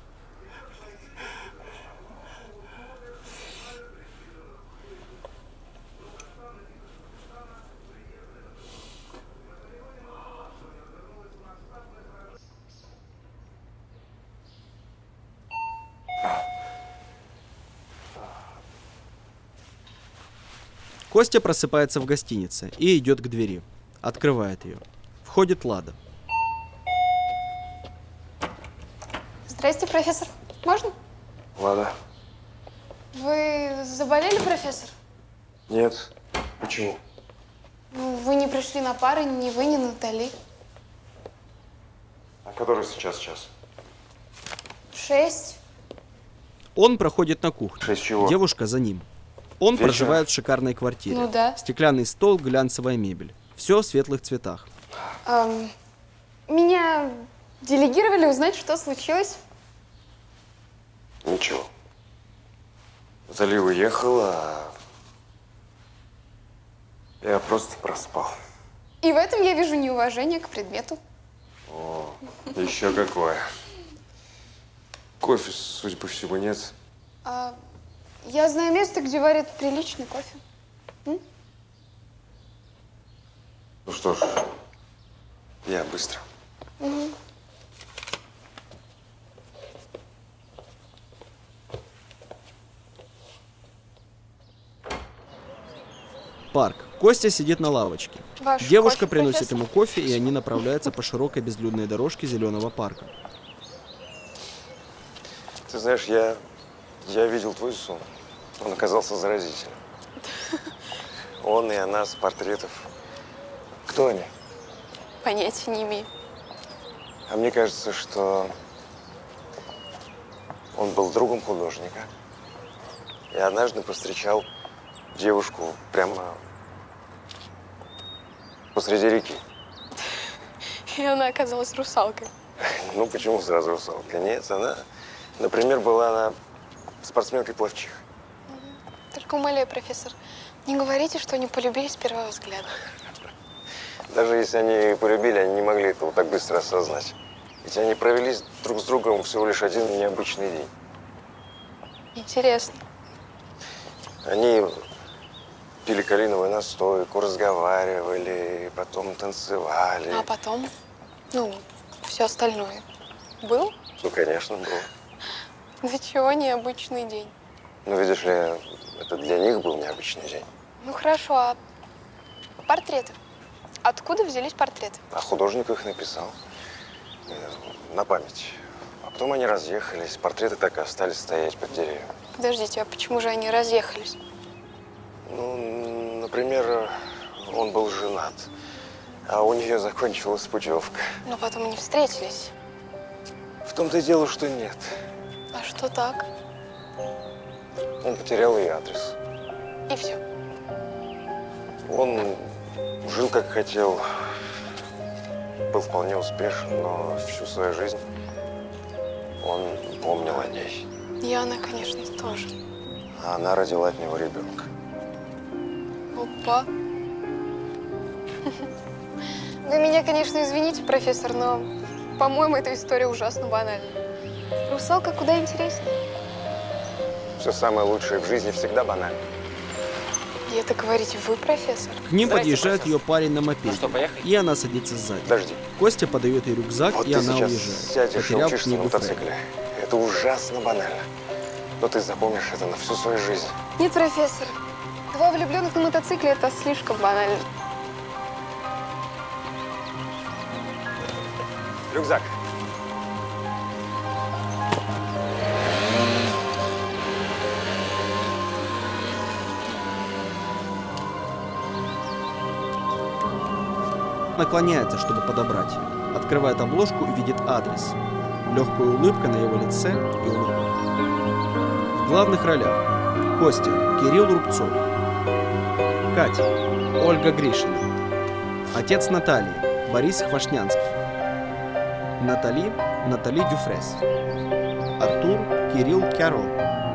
Костя просыпается в гостинице и идет к двери. Открывает ее. Входит Лада. Здрасте, профессор. Можно? Ладно. Вы заболели, профессор? Нет. Почему? Ну, вы не пришли на пары, ни вы, ни Натали. А который сейчас час? Шесть. Он проходит на кухню. Шесть чего? Девушка за ним. Он Вечер? проживает в шикарной квартире. Ну да. Стеклянный стол, глянцевая мебель. Все в светлых цветах. Эм, меня делегировали узнать, что случилось. Ничего. Натали уехала, а я просто проспал. И в этом я вижу неуважение к предмету. О, еще какое. Кофе, судя по всему, нет. А, я знаю место, где варят приличный кофе. М? Ну что ж, я быстро. Угу. Парк. Костя сидит на лавочке. Ваш Девушка кофе, приносит профессор? ему кофе, и они направляются по широкой безлюдной дорожке зеленого парка. Ты знаешь, я, я видел твой сон. Он оказался заразительным. Он и она с портретов. Кто они? Понятия не имею. А мне кажется, что он был другом художника. И однажды повстречал девушку прямо посреди реки. И она оказалась русалкой. Ну, почему сразу русалка? Нет, она, например, была она спортсменкой-пловчихой. Только умоляю, профессор, не говорите, что они полюбились с первого взгляда. Даже если они полюбили, они не могли этого так быстро осознать. Ведь они провели друг с другом всего лишь один необычный день. Интересно. Они пили калиновую настойку, разговаривали, потом танцевали. А потом, ну, все остальное. Был? Ну, конечно, был. Для чего необычный день? Ну, видишь ли, это для них был необычный день. Ну, хорошо, а портреты? Откуда взялись портреты? А художник их написал э, на память. А потом они разъехались, портреты так и остались стоять под деревьям. Подождите, а почему же они разъехались? Ну, например, он был женат, а у нее закончилась путевка. Но потом они встретились. В том-то и дело, что нет. А что так? Он потерял ее адрес. И все. Он жил как хотел, был вполне успешен, но всю свою жизнь он помнил о ней. И она, конечно, тоже. А она родила от него ребенка. Опа. Вы меня, конечно, извините, профессор, но, по-моему, эта история ужасно банальна. Русалка куда интереснее. Все самое лучшее в жизни всегда банально. И это говорите вы, профессор? К ним подъезжает ее парень на мопеде, Ну что, поехали? и она садится сзади. Подожди. Костя подает ей рюкзак, Вот и ты она сейчас уезжает, сядешь и потеряв учишься на книгу Фрейда. мотоцикле. Это ужасно банально. Но ты запомнишь это на всю свою жизнь. Нет, профессор. Два влюбленных на мотоцикле – это слишком банально. Рюкзак. Наклоняется, чтобы подобрать ее. Открывает обложку и видит адрес. Легкая улыбка на его лице и улыбка. В главных ролях Костя Кирилл Рубцов, Катя Ольга Гришина, отец Натальи Борис Хвашнянский, Натали Натали Дюфрес, Артур Кирилл Кяро,